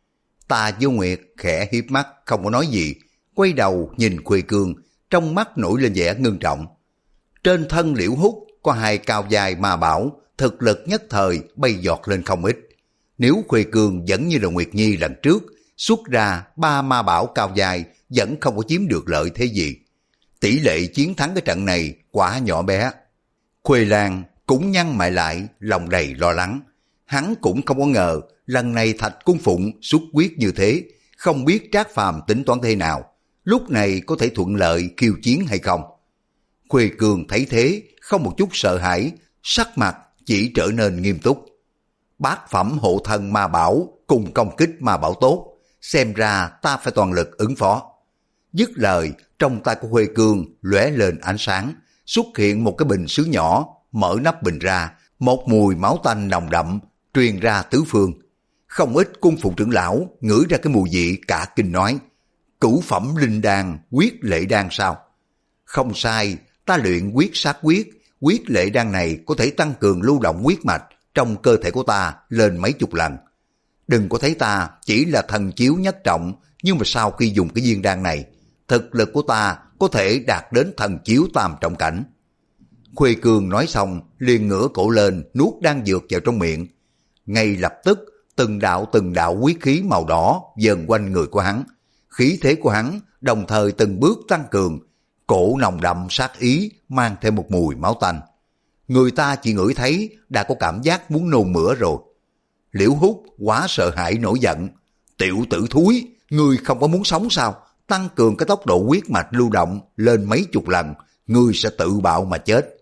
Tà Du Nguyệt khẽ hiếp mắt không có nói gì, quay đầu nhìn Khuê Cương, trong mắt nổi lên vẻ ngưng trọng. Trên thân Liễu Húc có hai cao dài ma bảo, thực lực nhất thời bay giọt lên không ít. Nếu Khuê Cương vẫn như là Nguyệt Nhi lần trước, xuất ra ba ma bảo cao dài vẫn không có chiếm được lợi thế gì. Tỷ lệ chiến thắng cái trận này quá nhỏ bé. Khuê Lan cũng nhăn mày lại, lòng đầy lo lắng. Hắn cũng không có ngờ lần này Thạch Cung Phụng xuất quyết như thế, không biết Trác Phàm tính toán thế nào, lúc này có thể thuận lợi khiêu chiến hay không. Khuê Cương thấy thế, không một chút sợ hãi, sắc mặt chỉ trở nên nghiêm túc. Bát phẩm hộ thân ma bảo cùng công kích ma bảo tốt, xem ra ta phải toàn lực ứng phó. Dứt lời, trong tay của Khuê Cương lóe lên ánh sáng, xuất hiện một cái bình sứ nhỏ, mở nắp bình ra, một mùi máu tanh nồng đậm truyền ra tứ phương. Không ít cung phụng trưởng lão ngửi ra cái mùi vị cả kinh nói: cửu phẩm linh đan, quyết lệ đan sao? Không sai, ta luyện quyết sát quyết, quyết lệ đan này có thể tăng cường lưu động huyết mạch trong cơ thể của ta lên mấy chục lần. Đừng có thấy ta chỉ là thần chiếu nhất trọng, nhưng mà sau khi dùng cái viên đan này, thực lực của ta có thể đạt đến thần chiếu tam trọng cảnh. Khuê Cương nói xong, liền ngửa cổ lên nuốt đan dược vào trong miệng. Ngay lập tức, từng đạo từng đạo huyết khí màu đỏ dần quanh người của hắn. Khí thế của hắn đồng thời từng bước tăng cường, cổ nồng đậm sát ý mang thêm một mùi máu tanh. Người ta chỉ ngửi thấy đã có cảm giác muốn nôn mửa rồi. Liễu Hút quá sợ hãi nổi giận. Tiểu tử thúi, ngươi không có muốn sống sao? Tăng cường cái tốc độ huyết mạch lưu động lên mấy chục lần, ngươi sẽ tự bạo mà chết.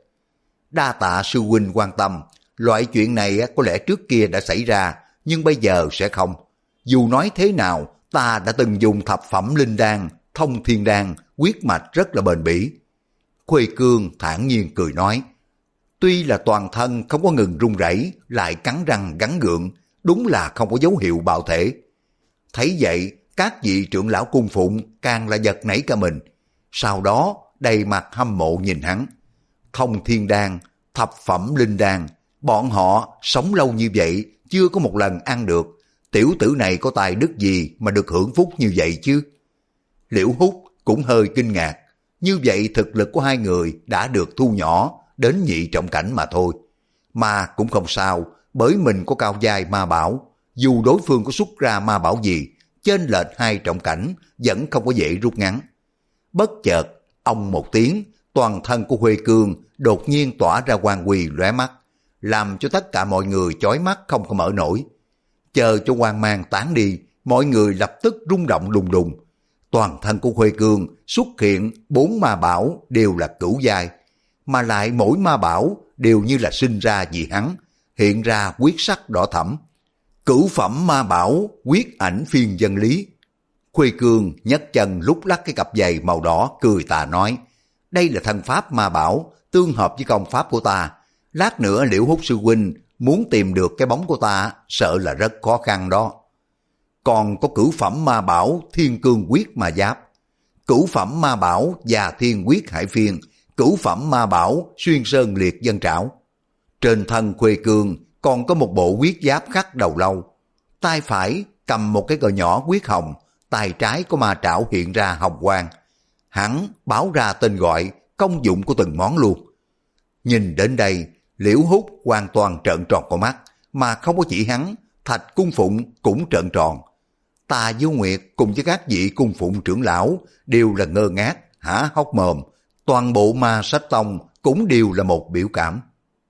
Đa tạ sư huynh quan tâm, loại chuyện này có lẽ trước kia đã xảy ra, nhưng bây giờ sẽ không. Dù nói thế nào, ta đã từng dùng thập phẩm linh đan, thông thiên đan, huyết mạch rất là bền bỉ. Khuê Cương thản nhiên cười nói, tuy là toàn thân không có ngừng run rẩy, lại cắn răng gắn gượng, đúng là không có dấu hiệu bạo thể. Thấy vậy, các vị trưởng lão cung phụng càng là giật nảy cả mình. Sau đó, đầy mặt hâm mộ nhìn hắn. Thông thiên đan, thập phẩm linh đan, bọn họ sống lâu như vậy, chưa có một lần ăn được. Tiểu tử này có tài đức gì mà được hưởng phúc như vậy chứ? Liễu Hút cũng hơi kinh ngạc. Như vậy thực lực của hai người đã được thu nhỏ đến nhị trọng cảnh mà thôi. Mà cũng không sao, bởi mình có cao giai ma bảo. Dù đối phương có xuất ra ma bảo gì, chênh lệch hai trọng cảnh vẫn không có dễ rút ngắn. Bất chợt, ông một tiếng, toàn thân của Khuê Cương đột nhiên tỏa ra quang huy lóe mắt, làm cho tất cả mọi người chói mắt không có mở nổi. Chờ cho quang mang tán đi, mọi người lập tức rung động đùng đùng. Toàn thân của Khuê Cương xuất hiện bốn ma bảo đều là cửu giai, mà lại mỗi ma bảo đều như là sinh ra vì hắn, hiện ra huyết sắc đỏ thẫm. Cửu phẩm ma bảo huyết ảnh phiên dân lý. Khuê Cương nhấc chân lúc lắc cái cặp giày màu đỏ cười tà nói, đây là thân pháp ma bảo, tương hợp với công pháp của ta. Lát nữa Liễu Hút sư huynh muốn tìm được cái bóng của ta, sợ là rất khó khăn đó. Còn có cửu phẩm ma bảo thiên cương quyết ma giáp, cửu phẩm ma bảo già thiên quyết hải phiên, cửu phẩm ma bảo xuyên sơn liệt dân trảo. Trên thân Khuê Cương còn có một bộ huyết giáp khắc đầu lâu. Tay phải cầm một cái cờ nhỏ huyết hồng, tay trái có ma trảo hiện ra hồng quang. Hắn báo ra tên gọi, công dụng của từng món luôn. Nhìn đến đây, Liễu Hút hoàn toàn trợn tròn con mắt, mà không có chỉ hắn, Thạch Cung Phụng cũng trợn tròn. Tà Vô Nguyệt cùng với các vị cung phụng trưởng lão đều là ngơ ngác, há hốc mồm. Toàn bộ Ma Sách Tông cũng đều là một biểu cảm.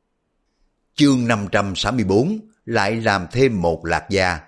Chương năm trăm sáu mươi bốn lại làm thêm một lạc gia.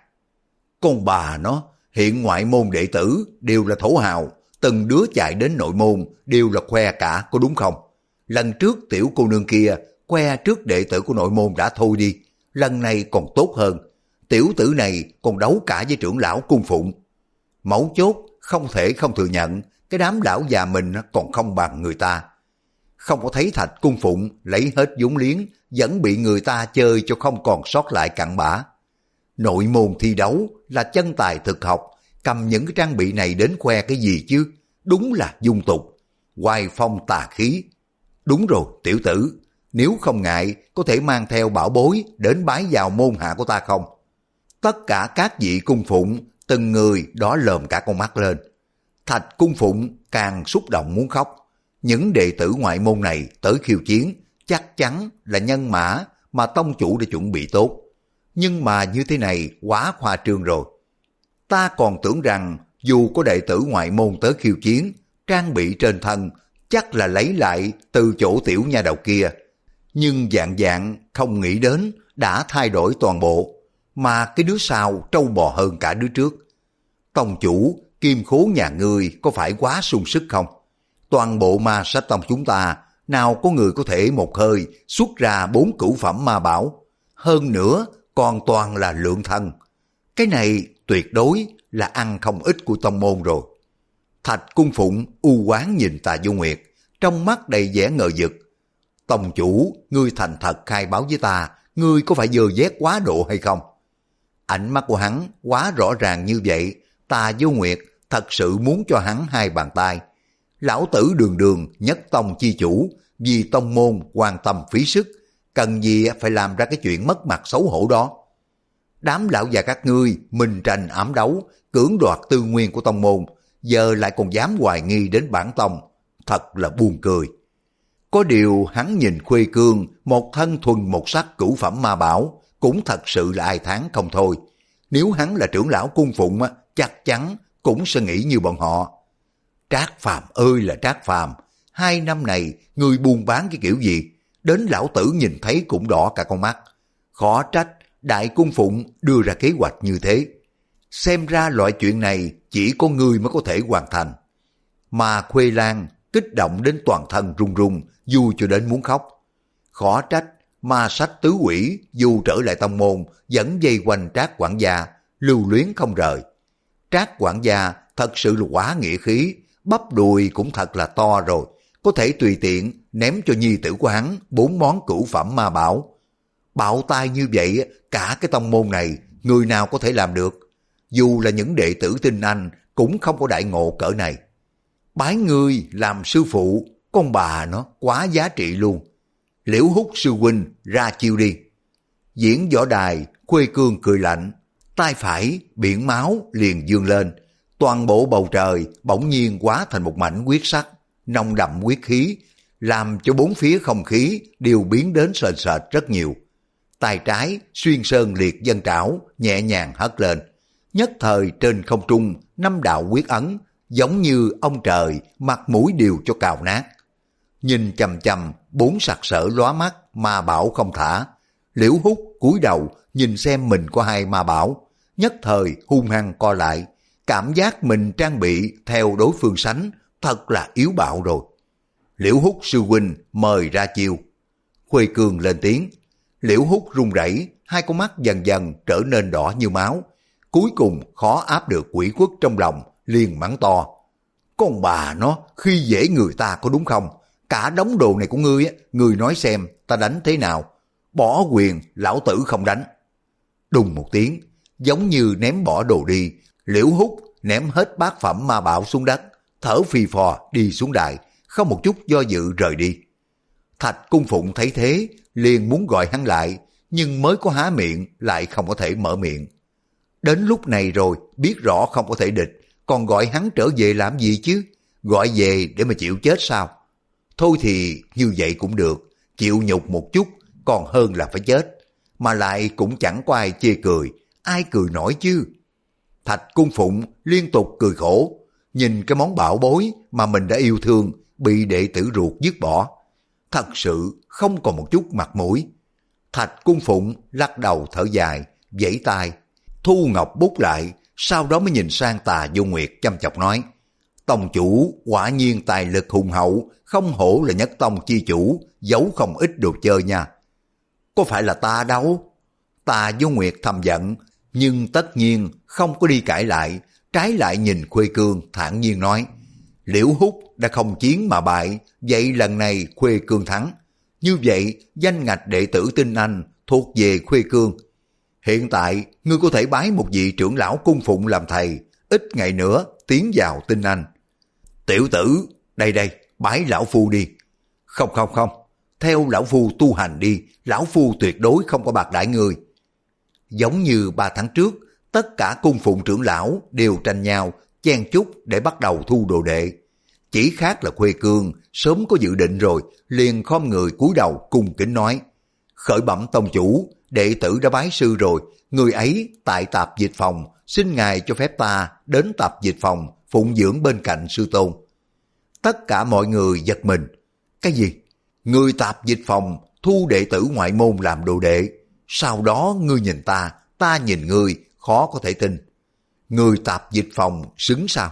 Con bà nó, hiện ngoại môn đệ tử đều là thổ hào, từng đứa chạy đến nội môn đều là khoe cả, có đúng không? Lần trước tiểu cô nương kia khoe trước đệ tử của nội môn đã thôi đi, lần này còn tốt hơn. Tiểu tử này còn đấu cả với trưởng lão cung phụng. Mấu chốt không thể không thừa nhận, cái đám lão già mình còn không bằng người ta. Không có thấy Thạch Cung Phụng lấy hết vốn liếng, vẫn bị người ta chơi cho không còn sót lại cặn bã. Nội môn thi đấu là chân tài thực học, cầm những cái trang bị này đến khoe cái gì chứ? Đúng là dung tục, hoài phong tà khí. Đúng rồi tiểu tử, nếu không ngại có thể mang theo bảo bối đến bái vào môn hạ của ta không? Tất cả các vị cung phụng, từng người đó lờm cả con mắt lên. Thạch Cung Phụng càng xúc động muốn khóc. Những đệ tử ngoại môn này tới khiêu chiến chắc chắn là nhân mã mà tông chủ đã chuẩn bị tốt. Nhưng mà như thế này quá khoa trương rồi. Ta còn tưởng rằng dù có đệ tử ngoại môn tới khiêu chiến, trang bị trên thân chắc là lấy lại từ chỗ tiểu nha đầu kia. Nhưng dạng dạng không nghĩ đến đã thay đổi toàn bộ, mà cái đứa sau trâu bò hơn cả đứa trước. Tông chủ, kim khố nhà ngươi có phải quá sung sức không? Toàn bộ Ma Sách Tông chúng ta, nào có người có thể một hơi xuất ra bốn cửu phẩm ma bảo, hơn nữa còn toàn là lượng thân. Cái này tuyệt đối là ăn không ít của tông môn rồi. Thạch Cung Phụng u oán nhìn Tà Vô Nguyệt, trong mắt đầy vẻ ngờ vực. Tông chủ, ngươi thành thật khai báo với ta, ngươi có phải dơ vét quá độ hay không? Ánh mắt của hắn quá rõ ràng như vậy, Tà Vô Nguyệt thật sự muốn cho hắn hai bàn tay. Lão tử đường đường nhất tông chi chủ, vì tông môn quan tâm phí sức, cần gì phải làm ra cái chuyện mất mặt xấu hổ đó. Đám lão già các ngươi minh tranh ám đấu, cưỡng đoạt tư nguyên của tông môn, giờ lại còn dám hoài nghi đến bản tông, thật là buồn cười. Có điều hắn nhìn Khuê Cương một thân thuần một sắc cửu phẩm ma bảo, cũng thật sự là ai thán không thôi. Nếu hắn là trưởng lão cung phụng, chắc chắn cũng sẽ nghĩ như bọn họ. Trác Phàm ơi là Trác Phàm, hai năm này người buôn bán cái kiểu gì, đến lão tử nhìn thấy cũng đỏ cả con mắt. Khó trách đại cung phụng đưa ra kế hoạch như thế. Xem ra loại chuyện này chỉ có ngươi mới có thể hoàn thành. Mà Khuê Lan kích động đến toàn thân run run, vui cho đến muốn khóc. Khó trách ma sách tứ quỷ dù trở lại tông môn vẫn dây quanh Trác quản gia, lưu luyến không rời. Trác quản gia thật sự là quá nghĩa khí, bắp đùi cũng thật là to rồi, có thể tùy tiện ném cho nhi tử của hắn bốn món cửu phẩm ma bảo. Bạo tay như vậy, cả cái tông môn này người nào có thể làm được? Dù là những đệ tử tinh anh cũng không có đại ngộ cỡ này. Bái ngươi làm sư phụ, con bà nó quá giá trị luôn. Liễu Hút sư huynh ra chiêu đi. Diễn võ đài, Khuê Cương cười lạnh, tay phải biển máu liền dương lên, toàn bộ bầu trời bỗng nhiên hóa thành một mảnh huyết sắc, nồng đậm huyết khí, làm cho bốn phía không khí đều biến đến sền sệt rất nhiều. Tay trái xuyên sơn liệt dân trảo nhẹ nhàng hất lên, nhất thời trên không trung năm đạo huyết ấn giống như ông trời mặt mũi đều cho cào nát. Nhìn chằm chằm bốn sặc sỡ lóa mắt ma bảo không thả, Liễu Hút cúi đầu nhìn xem mình có hai ma bảo, nhất thời hung hăng co lại, cảm giác mình trang bị theo đối phương sánh thật là yếu bạo rồi. Liễu Hút sư huynh mời ra chiêu. Khuê Cương lên tiếng. Liễu Hút run rẩy, hai con mắt dần dần trở nên đỏ như máu, cuối cùng khó áp được quỷ khuất trong lòng, liền mắng to. Con bà nó khi dễ người ta có đúng không? Cả đống đồ này của ngươi, ngươi nói xem ta đánh thế nào? Bỏ quyền, lão tử không đánh. Đùng một tiếng, giống như ném bỏ đồ đi, Liễu Hút ném hết bát phẩm ma bảo xuống đất, thở phì phò đi xuống đài, không một chút do dự rời đi. Thạch Cung Phụng thấy thế, liền muốn gọi hắn lại, nhưng mới có há miệng lại không có thể mở miệng. Đến lúc này rồi, biết rõ không có thể địch, còn gọi hắn trở về làm gì chứ? Gọi về để mà chịu chết sao? Thôi thì như vậy cũng được, chịu nhục một chút, còn hơn là phải chết. Mà lại cũng chẳng có ai chê cười, ai cười nổi chứ? Thạch Cung Phụng liên tục cười khổ, nhìn cái món bảo bối mà mình đã yêu thương, bị đệ tử ruột dứt bỏ. Thật sự không còn một chút mặt mũi. Thạch Cung Phụng lắc đầu thở dài, vẫy tay, thu ngọc bút lại, sau đó mới nhìn sang Tà Vô Nguyệt chăm chọc nói. Tông chủ quả nhiên tài lực hùng hậu, không hổ là nhất tông chi chủ, giấu không ít đồ chơi nha. Có phải là ta đâu? Tà Vô Nguyệt thầm giận, nhưng tất nhiên không có đi cãi lại, trái lại nhìn Khuê Cương thản nhiên nói. Liễu Hút đã không chiến mà bại, vậy lần này Khuê Cương thắng. Như vậy danh ngạch đệ tử tinh anh thuộc về Khuê Cương. Hiện tại ngươi có thể bái một vị trưởng lão cung phụng làm thầy, ít ngày nữa tiến vào tinh anh. Tiểu tử, đây đây, bái lão phu đi. Không không không, theo lão phu tu hành đi, lão phu tuyệt đối không có bạc đãi ngươi. Giống như ba tháng trước, tất cả cung phụng trưởng lão đều tranh nhau, chen chúc để bắt đầu thu đồ đệ. Chỉ khác là Khuê Cương sớm có dự định rồi, liền khom người cúi đầu cung kính nói. Khởi bẩm tông chủ, đệ tử đã bái sư rồi, người ấy tại tạp dịch phòng, xin ngài cho phép ta đến tạp dịch phòng phụng dưỡng bên cạnh sư tôn. Tất cả mọi người giật mình. Cái gì? Người tạp dịch phòng thu đệ tử ngoại môn làm đồ đệ, sau đó ngươi nhìn ta, ta nhìn ngươi, khó có thể tin. Người tạp dịch phòng xứng sao?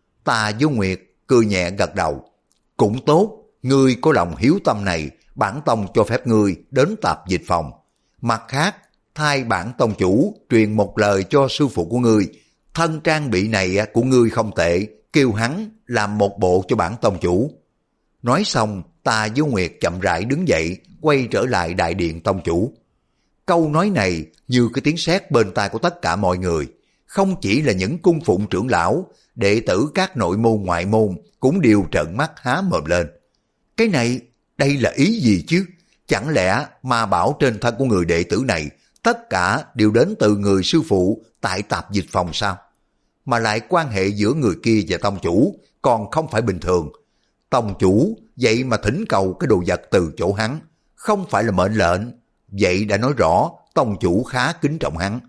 Tà Vô Nguyệt cười nhẹ gật đầu. Cũng tốt, ngươi có lòng hiếu tâm này, bản tông cho phép ngươi đến tạp dịch phòng. Mặt khác, thay bản tông chủ truyền một lời cho sư phụ của ngươi, thân trang bị này của ngươi không tệ, kêu hắn làm một bộ cho bản tông chủ. Nói xong, Tà Vô Nguyệt chậm rãi đứng dậy, quay trở lại đại điện tông chủ. Câu nói này như cái tiếng sét bên tai của tất cả mọi người, không chỉ là những cung phụng trưởng lão, đệ tử các nội môn ngoại môn cũng đều trợn mắt há mồm lên. Cái này, đây là ý gì chứ? Chẳng lẽ ma bảo trên thân của người đệ tử này tất cả đều đến từ người sư phụ tại tạp dịch phòng sao? Mà lại quan hệ giữa người kia và tông chủ còn không phải bình thường. Tông chủ vậy mà thỉnh cầu cái đồ vật từ chỗ hắn, không phải là mệnh lệnh. Vậy đã nói rõ tông chủ khá kính trọng hắn.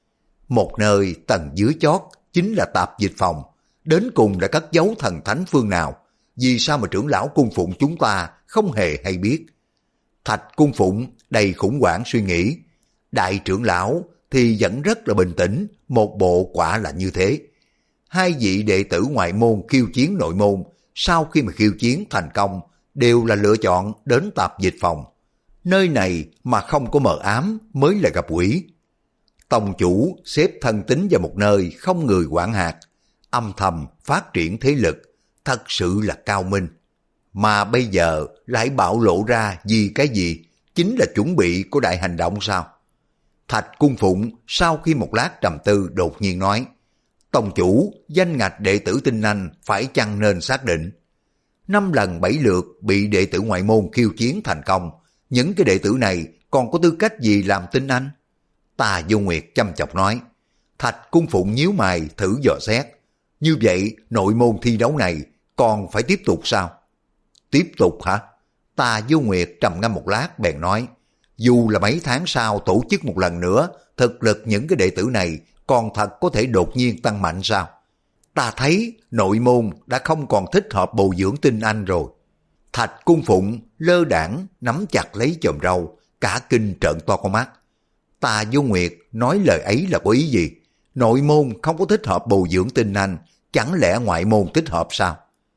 Một nơi tầng dưới chót chính là tạp dịch phòng, đến cùng đã cất giấu thần thánh phương nào, vì sao mà trưởng lão cung phụng chúng ta không hề hay biết. Thạch cung phụng đầy khủng hoảng suy nghĩ, đại trưởng lão thì vẫn rất là bình tĩnh, một bộ quả là như thế. Hai vị đệ tử ngoại môn khiêu chiến nội môn, sau khi mà khiêu chiến thành công, đều là lựa chọn đến tạp dịch phòng. Nơi này mà không có mờ ám mới là gặp quỷ. Tông chủ xếp thân tín vào một nơi không người quản hạt, âm thầm phát triển thế lực, thật sự là cao minh. Mà bây giờ lại bạo lộ ra vì cái gì? Chính là chuẩn bị của đại hành động sao? Thạch cung phụng sau khi một lát trầm tư đột nhiên nói, tông chủ, danh ngạch đệ tử tinh anh phải chăng nên xác định. Năm lần bảy lượt bị đệ tử ngoại môn khiêu chiến thành công, những cái đệ tử này còn có tư cách gì làm tinh anh? Tà Vô Nguyệt chăm chọc nói. Thạch cung phụng nhíu mày thử dò xét. Như vậy nội môn thi đấu này còn phải tiếp tục sao? Tiếp tục hả? Tà Vô Nguyệt trầm ngâm một lát bèn nói, dù là mấy tháng sau tổ chức một lần nữa, thực lực những cái đệ tử này còn thật có thể đột nhiên tăng mạnh sao? Ta thấy nội môn đã không còn thích hợp bồi dưỡng tinh anh rồi. Thạch cung phụng lơ đãng nắm chặt lấy chòm râu, cả kinh trợn to con mắt. Tà Vô Nguyệt nói lời ấy là có ý gì? Nội môn không có thích hợp bồi dưỡng tinh anh, chẳng lẽ ngoại môn thích hợp sao?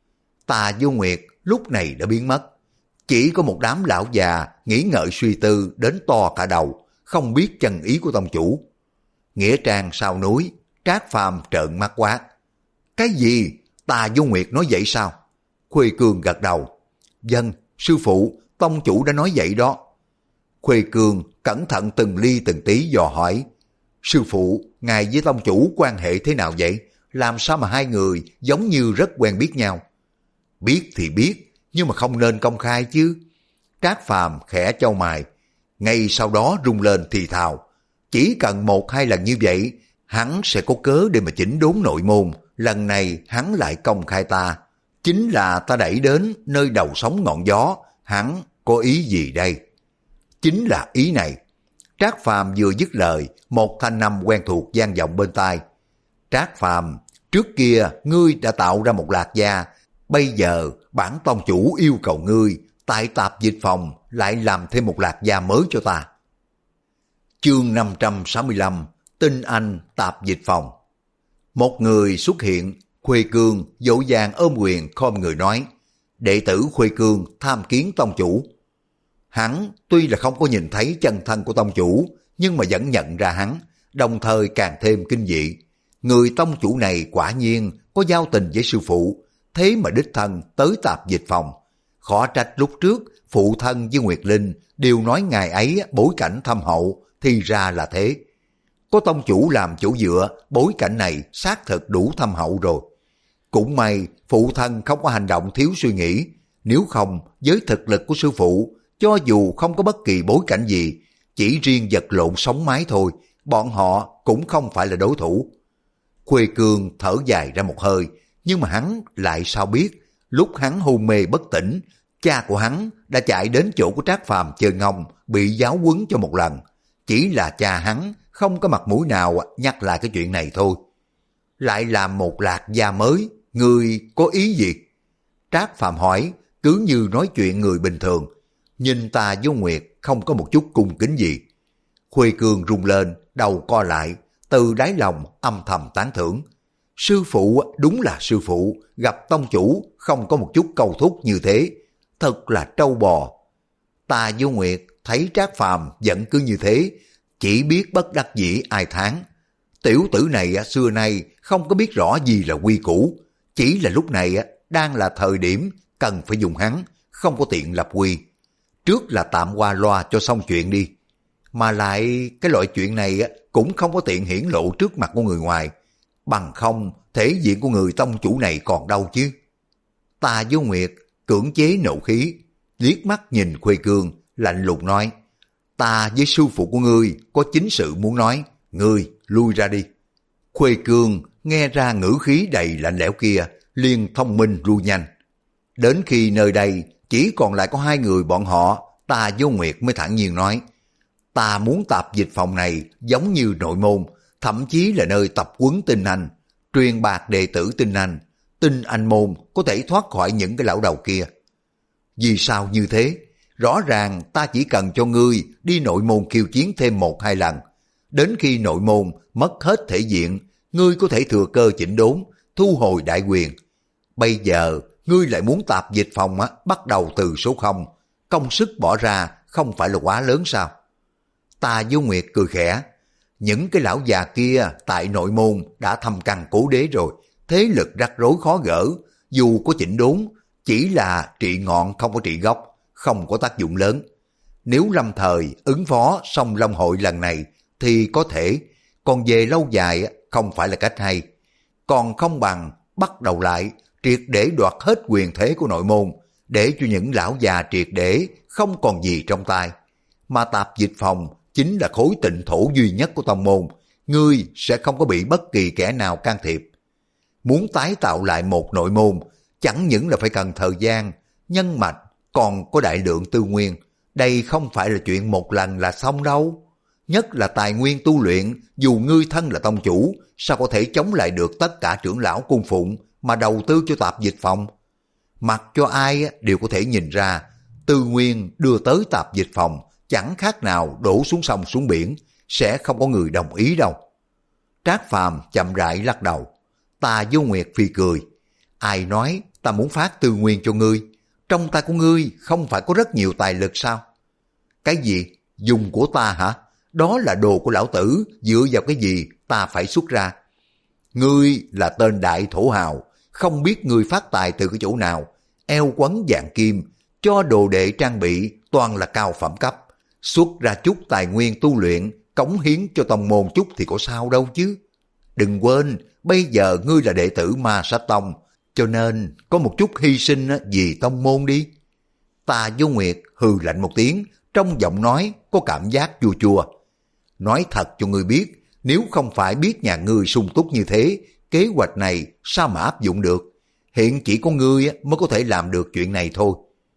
Tà Vô Nguyệt lúc này đã biến mất. Chỉ có một đám lão già nghĩ ngợi suy tư đến to cả đầu, không biết chân ý của tông chủ. Nghĩa trang sau núi, Trác Phàm trợn mắt quát. Cái gì? Tà Vô Nguyệt nói vậy sao? Khuê Cương gật đầu. Vâng, sư phụ, tông chủ đã nói vậy đó. Khuê Cương cẩn thận từng ly từng tí dò hỏi. Sư phụ, ngài với tông chủ quan hệ thế nào vậy? Làm sao mà hai người giống như rất quen biết nhau? Biết thì biết, nhưng mà không nên công khai chứ. Trác Phàm khẽ chau mày, ngay sau đó rung lên thì thào. Chỉ cần một hai lần như vậy, hắn sẽ có cớ để mà chỉnh đốn nội môn. Lần này hắn lại công khai ta, chính là ta đẩy đến nơi đầu sóng ngọn gió. Hắn có ý gì đây? Chính là ý này. Trác Phàm vừa dứt lời, một thanh âm quen thuộc vang vọng bên tai. Trác Phàm, trước kia ngươi đã tạo ra một lạc gia, bây giờ bản tông chủ yêu cầu ngươi tại tạp dịch phòng lại làm thêm một lạc gia mới cho ta. Chương năm trăm sáu mươi lăm, Tinh Anh tạp dịch phòng. Một người xuất hiện, Khuê Cương dỗ dàng ôm quyền khom người nói, đệ tử Khuê Cương tham kiến tông chủ. Hắn tuy là không có nhìn thấy chân thân của tông chủ, nhưng mà vẫn nhận ra hắn, đồng thời càng thêm kinh dị. Người tông chủ này quả nhiên có giao tình với sư phụ, thế mà đích thân tới tạp dịch phòng. Khó trách lúc trước phụ thân với Nguyệt Linh đều nói ngài ấy bối cảnh thâm hậu, thì ra là thế. Có tông chủ làm chỗ dựa, bối cảnh này xác thực đủ thâm hậu rồi. Cũng may phụ thân không có hành động thiếu suy nghĩ, nếu không với thực lực của sư phụ, cho dù không có bất kỳ bối cảnh gì, chỉ riêng vật lộn sống mái thôi, bọn họ cũng không phải là đối thủ. Khuê Cương thở dài ra một hơi, nhưng mà hắn lại sao biết, lúc hắn hôn mê bất tỉnh, cha của hắn đã chạy đến chỗ của Trác Phàm chơi ngông, bị giáo huấn cho một lần. Chỉ là cha hắn không có mặt mũi nào nhắc lại cái chuyện này thôi. Lại làm một lạc gia mới, ngươi có ý gì? Trác Phàm hỏi, cứ như nói chuyện người bình thường. Nhìn Tà Vô Nguyệt không có một chút cung kính gì. Khuê Cương rung lên, đầu co lại, từ đáy lòng âm thầm tán thưởng. Sư phụ đúng là sư phụ, gặp tông chủ không có một chút câu thúc như thế, thật là trâu bò. Tà Vô Nguyệt thấy Trác Phàm vẫn cứ như thế, chỉ biết bất đắc dĩ ai thán. Tiểu tử này xưa nay không có biết rõ gì là quy củ, chỉ là lúc này đang là thời điểm cần phải dùng hắn, không có tiện lập quy. Trước là tạm qua loa cho xong chuyện đi. Mà lại cái loại chuyện này cũng không có tiện hiển lộ trước mặt của người ngoài. Bằng không, thể diện của người tông chủ này còn đâu chứ. Tà Vô Nguyệt cưỡng chế nộ khí, liếc mắt nhìn Khuê Cương, lạnh lùng nói, ta với sư phụ của ngươi có chính sự muốn nói, ngươi lui ra đi. Khuê Cương nghe ra ngữ khí đầy lạnh lẽo kia, liền thông minh lui nhanh. Đến khi nơi đây chỉ còn lại có hai người bọn họ, Tà Vô Nguyệt mới thản nhiên nói, Ta muốn tạp dịch phòng này giống như nội môn, thậm chí là nơi tập huấn tinh anh, truyền bạt đệ tử tinh anh. Tinh anh môn có thể thoát khỏi những cái lão đầu kia. Vì sao như thế? Rõ ràng ta chỉ cần cho ngươi đi nội môn khiêu chiến thêm một hai lần. Đến khi nội môn mất hết thể diện, ngươi có thể thừa cơ chỉnh đốn, thu hồi đại quyền. Bây giờ, ngươi lại muốn tạp dịch phòng á, bắt đầu từ số không. Công sức bỏ ra không phải là quá lớn sao? Ta vô Nguyệt cười khẽ. Những cái lão già kia tại nội môn đã thâm căn cố đế rồi. Thế lực rắc rối khó gỡ. Dù có chỉnh đốn, chỉ là trị ngọn không có trị gốc, không có tác dụng lớn. Nếu lâm thời ứng phó xong Long hội lần này thì có thể, còn về lâu dài không phải là cách hay. Còn không bằng bắt đầu lại, triệt để đoạt hết quyền thế của nội môn, để cho những lão già triệt để không còn gì trong tay. Mà tạp dịch phòng chính là khối tịnh thổ duy nhất của tông môn, ngươi sẽ không có bị bất kỳ kẻ nào can thiệp. Muốn tái tạo lại một nội môn, chẳng những là phải cần thời gian, nhân mạch, còn có đại lượng tư nguyên. Đây không phải là chuyện một lần là xong đâu. Nhất là tài nguyên tu luyện, dù ngươi thân là tông chủ, sao có thể chống lại được tất cả trưởng lão cung phụng mà đầu tư cho tạp dịch phòng. Mặc cho ai đều có thể nhìn ra, tư nguyên đưa tới tạp dịch phòng chẳng khác nào đổ xuống sông xuống biển, sẽ không có người đồng ý đâu. Trác Phàm chậm rãi lắc đầu. Ta vô Nguyệt phì cười. Ai nói ta muốn phát tư nguyên cho ngươi? Trong tay của ngươi không phải có rất nhiều tài lực sao? Cái gì? Dùng của ta hả? Đó là đồ của lão tử, dựa vào cái gì ta phải xuất ra? Ngươi là tên đại thổ hào, không biết ngươi phát tài từ cái chỗ nào, eo quấn vàng kim, cho đồ đệ trang bị toàn là cao phẩm cấp, xuất ra chút tài nguyên tu luyện, cống hiến cho tông môn chút thì có sao đâu chứ. Đừng quên, bây giờ ngươi là đệ tử Ma Sát Tông, cho nên có một chút hy sinh vì tông môn đi. Tà Vô Nguyệt hừ lạnh một tiếng, trong giọng nói có cảm giác chua chua. Nói thật cho ngươi biết, nếu không phải biết nhà ngươi sung túc như thế, kế hoạch này sao mà áp dụng được? Hiện chỉ có ngươi mới có thể làm được chuyện này thôi.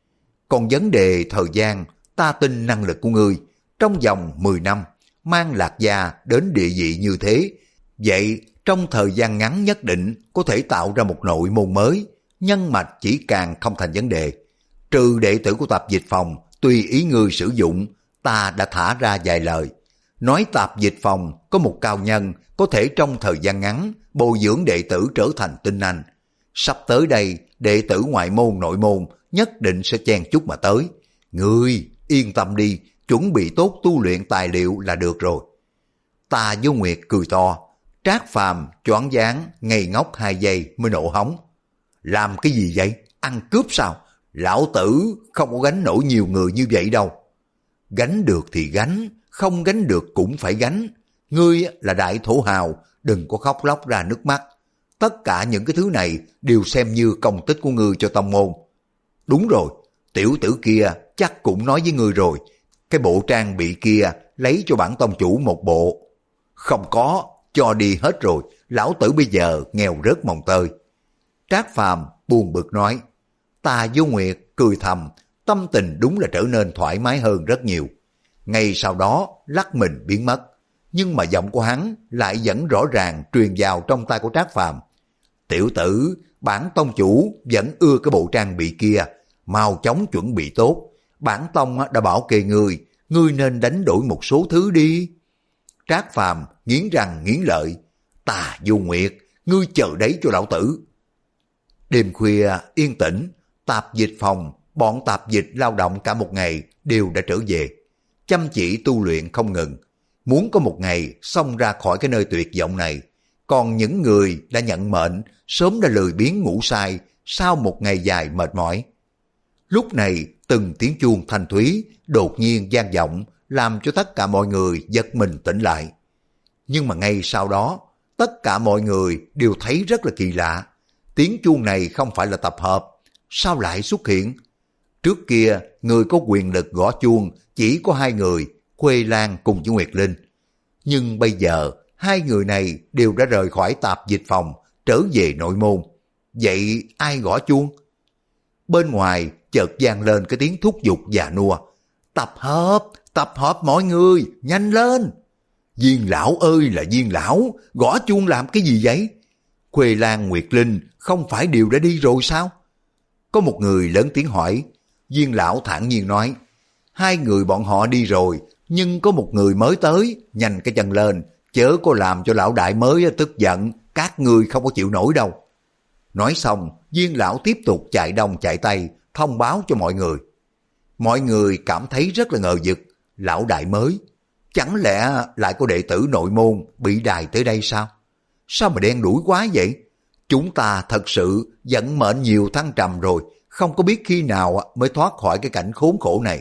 Còn vấn đề thời gian, ta tin năng lực của ngươi. Trong vòng mười năm, mang Lạc Gia đến địa vị như thế. Vậy, trong thời gian ngắn nhất định có thể tạo ra một nội môn mới. Nhân mạch chỉ càng không thành vấn đề. Trừ đệ tử của tạp dịch phòng, tùy ý ngươi sử dụng, ta đã thả ra vài lời. Nói tạp dịch phòng có một cao nhân có thể trong thời gian ngắn bồi dưỡng đệ tử trở thành tinh anh. Sắp tới đây, đệ tử ngoại môn nội môn nhất định sẽ chen chúc mà tới. Ngươi yên tâm đi, chuẩn bị tốt tu luyện tài liệu là được rồi. Tà Vô Nguyệt cười to. Trác Phàm choáng váng ngây ngốc hai giây mới nộ hống. Làm cái gì vậy? Ăn cướp sao? Lão tử không có gánh nổi nhiều người như vậy đâu. Gánh được thì gánh, không gánh được cũng phải gánh. Ngươi là đại thổ hào, đừng có khóc lóc ra nước mắt. Tất cả những cái thứ này đều xem như công tích của ngươi cho tông môn. Đúng rồi, tiểu tử kia chắc cũng nói với ngươi rồi. Cái bộ trang bị kia lấy cho bản tông chủ một bộ. Không có, cho đi hết rồi, lão tử bây giờ nghèo rớt mồng tơi. Trác Phàm buồn bực nói. Tà Vô Nguyệt cười thầm, tâm tình đúng là trở nên thoải mái hơn rất nhiều. Ngay sau đó lắc mình biến mất, nhưng mà giọng của hắn lại vẫn rõ ràng truyền vào trong tai của Trác Phàm. Tiểu tử, bản tông chủ vẫn ưa cái bộ trang bị kia, mau chóng chuẩn bị tốt. Bản tông đã bảo kê ngươi, ngươi nên đánh đổi một số thứ đi. Trác Phàm nghiến răng nghiến lợi. Tà Vô Nguyệt, ngươi chờ đấy cho lão tử. Đêm khuya yên tĩnh, tạp dịch phòng, bọn tạp dịch lao động cả một ngày đều đã trở về. Chăm chỉ tu luyện không ngừng, muốn có một ngày xông ra khỏi cái nơi tuyệt vọng này. Còn những người đã nhận mệnh sớm đã lười biếng ngủ say sau một ngày dài mệt mỏi. Lúc này từng tiếng chuông thanh thúy đột nhiên vang vọng, làm cho tất cả mọi người giật mình tỉnh lại. Nhưng mà ngay sau đó, tất cả mọi người đều thấy rất là kỳ lạ. Tiếng chuông này không phải là tập hợp, sao lại xuất hiện? Trước kia, người có quyền lực gõ chuông chỉ có hai người, Khuê Lan cùng với Nguyệt Linh. Nhưng bây giờ, hai người này đều đã rời khỏi tạp dịch phòng, trở về nội môn. Vậy ai gõ chuông? Bên ngoài chợt vang lên cái tiếng thúc giục già nua. Tập hợp, tập hợp mọi người, nhanh lên. Viên lão ơi là viên lão, gõ chuông làm cái gì vậy? Khuê Lan, Nguyệt Linh không phải đều đã đi rồi sao? Có một người lớn tiếng hỏi. Viên lão thản nhiên nói, hai người bọn họ đi rồi, nhưng có một người mới tới, nhanh cái chân lên, chớ có làm cho lão đại mới tức giận, các ngươi không có chịu nổi đâu. Nói xong, Viên lão tiếp tục chạy đông chạy tây, thông báo cho mọi người. Mọi người cảm thấy rất là ngờ vực, lão đại mới, chẳng lẽ lại có đệ tử nội môn bị đài tới đây sao? Sao mà đen đủi quá vậy? Chúng ta thật sự vận mệnh nhiều thăng trầm rồi, không có biết khi nào mới thoát khỏi cái cảnh khốn khổ này.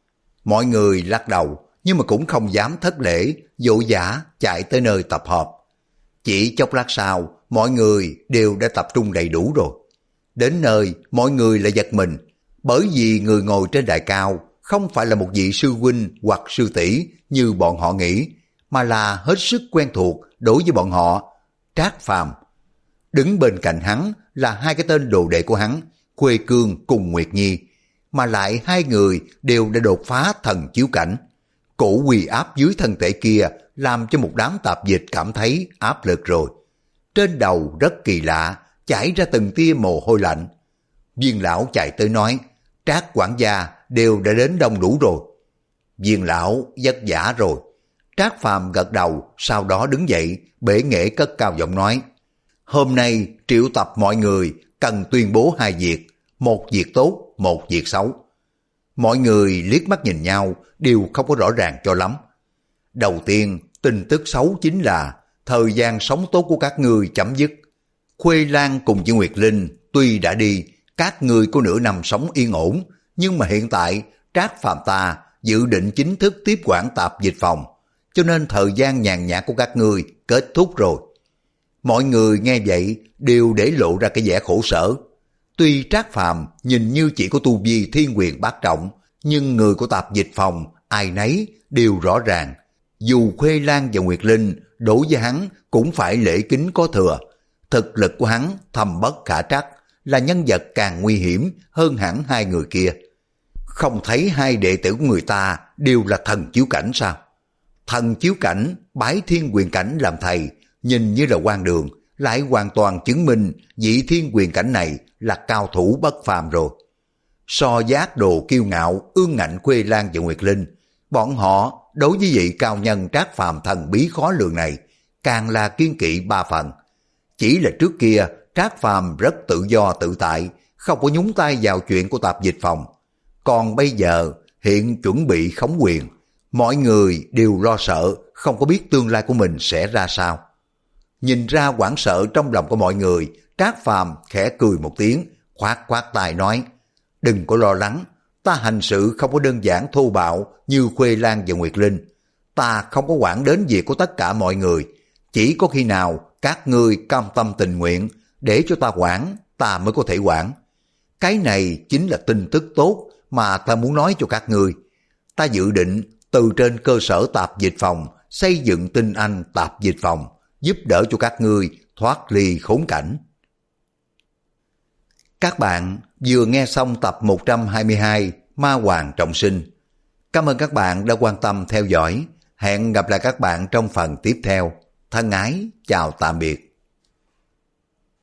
Mọi người lắc đầu, nhưng mà cũng không dám thất lễ, vội vã chạy tới nơi tập họp. Chỉ chốc lát sau, mọi người đều đã tập trung đầy đủ rồi. Đến nơi, mọi người lại giật mình, bởi vì người ngồi trên đài cao không phải là một vị sư huynh hoặc sư tỷ như bọn họ nghĩ, mà là hết sức quen thuộc đối với bọn họ, Trác Phàm. Đứng bên cạnh hắn là hai cái tên đồ đệ của hắn, Khuê Cương cùng Nguyệt Nhi, mà lại hai người đều đã đột phá thần chiếu cảnh. Cổ uy áp dưới thân thể kia làm cho một đám tạp dịch cảm thấy áp lực rồi. Trên đầu rất kỳ lạ, chảy ra từng tia mồ hôi lạnh. Viên lão chạy tới nói, Trác quản gia đều đã đến đông đủ rồi. Viên lão vất vả rồi. Trác Phàm gật đầu, sau đó đứng dậy, bể nghệ cất cao giọng nói, hôm nay triệu tập mọi người cần tuyên bố hai việc, một việc tốt, một việc xấu. Mọi người liếc mắt nhìn nhau, đều không có rõ ràng cho lắm. Đầu tiên, tin tức xấu chính là thời gian sống tốt của các ngươi chấm dứt. Khuê Lan cùng với Nguyệt Linh tuy đã đi, các ngươi có nửa năm sống yên ổn, nhưng mà hiện tại Trác Phàm ta dự định chính thức tiếp quản tạp dịch phòng, cho nên thời gian nhàn nhã của các ngươi kết thúc rồi. Mọi người nghe vậy đều để lộ ra cái vẻ khổ sở. Tuy Trác Phàm nhìn như chỉ có tu vi thiên quyền bát trọng, nhưng người của tạp dịch phòng ai nấy đều rõ ràng. Dù Khuê Lan và Nguyệt Linh đối với hắn cũng phải lễ kính có thừa. Thực lực của hắn thầm bất khả trắc, là nhân vật càng nguy hiểm hơn hẳn hai người kia. Không thấy hai đệ tử của người ta đều là thần chiếu cảnh sao? Thần chiếu cảnh bái thiên quyền cảnh làm thầy, nhìn như là quan đường, lại hoàn toàn chứng minh vị thiên quyền cảnh này là cao thủ bất phàm rồi. So giác đồ kiêu ngạo, ương ngạnh Khuê Lan và Nguyệt Linh, bọn họ đối với vị cao nhân Trác Phàm thần bí khó lường này càng là kiên kỵ ba phần. Chỉ là trước kia Trác Phàm rất tự do tự tại, không có nhúng tay vào chuyện của tạp dịch phòng. Còn bây giờ hiện chuẩn bị khống quyền, mọi người đều lo sợ, không có biết tương lai của mình sẽ ra sao. Nhìn ra hoảng sợ trong lòng của mọi người, Trác Phàm khẽ cười một tiếng, khoát khoát tay nói, đừng có lo lắng, ta hành sự không có đơn giản thô bạo như Khuê Lan và Nguyệt Linh. Ta không có quản đến việc của tất cả mọi người, chỉ có khi nào các ngươi cam tâm tình nguyện để cho ta quản, ta mới có thể quản. Cái này chính là tin tức tốt mà ta muốn nói cho các ngươi. Ta dự định từ trên cơ sở tạp dịch phòng xây dựng tinh anh tạp dịch phòng, giúp đỡ cho các ngươi thoát ly khốn cảnh. Các bạn vừa nghe xong tập một trăm hai mươi hai Ma Hoàng Trọng Sinh. Cảm ơn các bạn đã quan tâm theo dõi. Hẹn gặp lại các bạn trong phần tiếp theo. Thân ái, chào tạm biệt.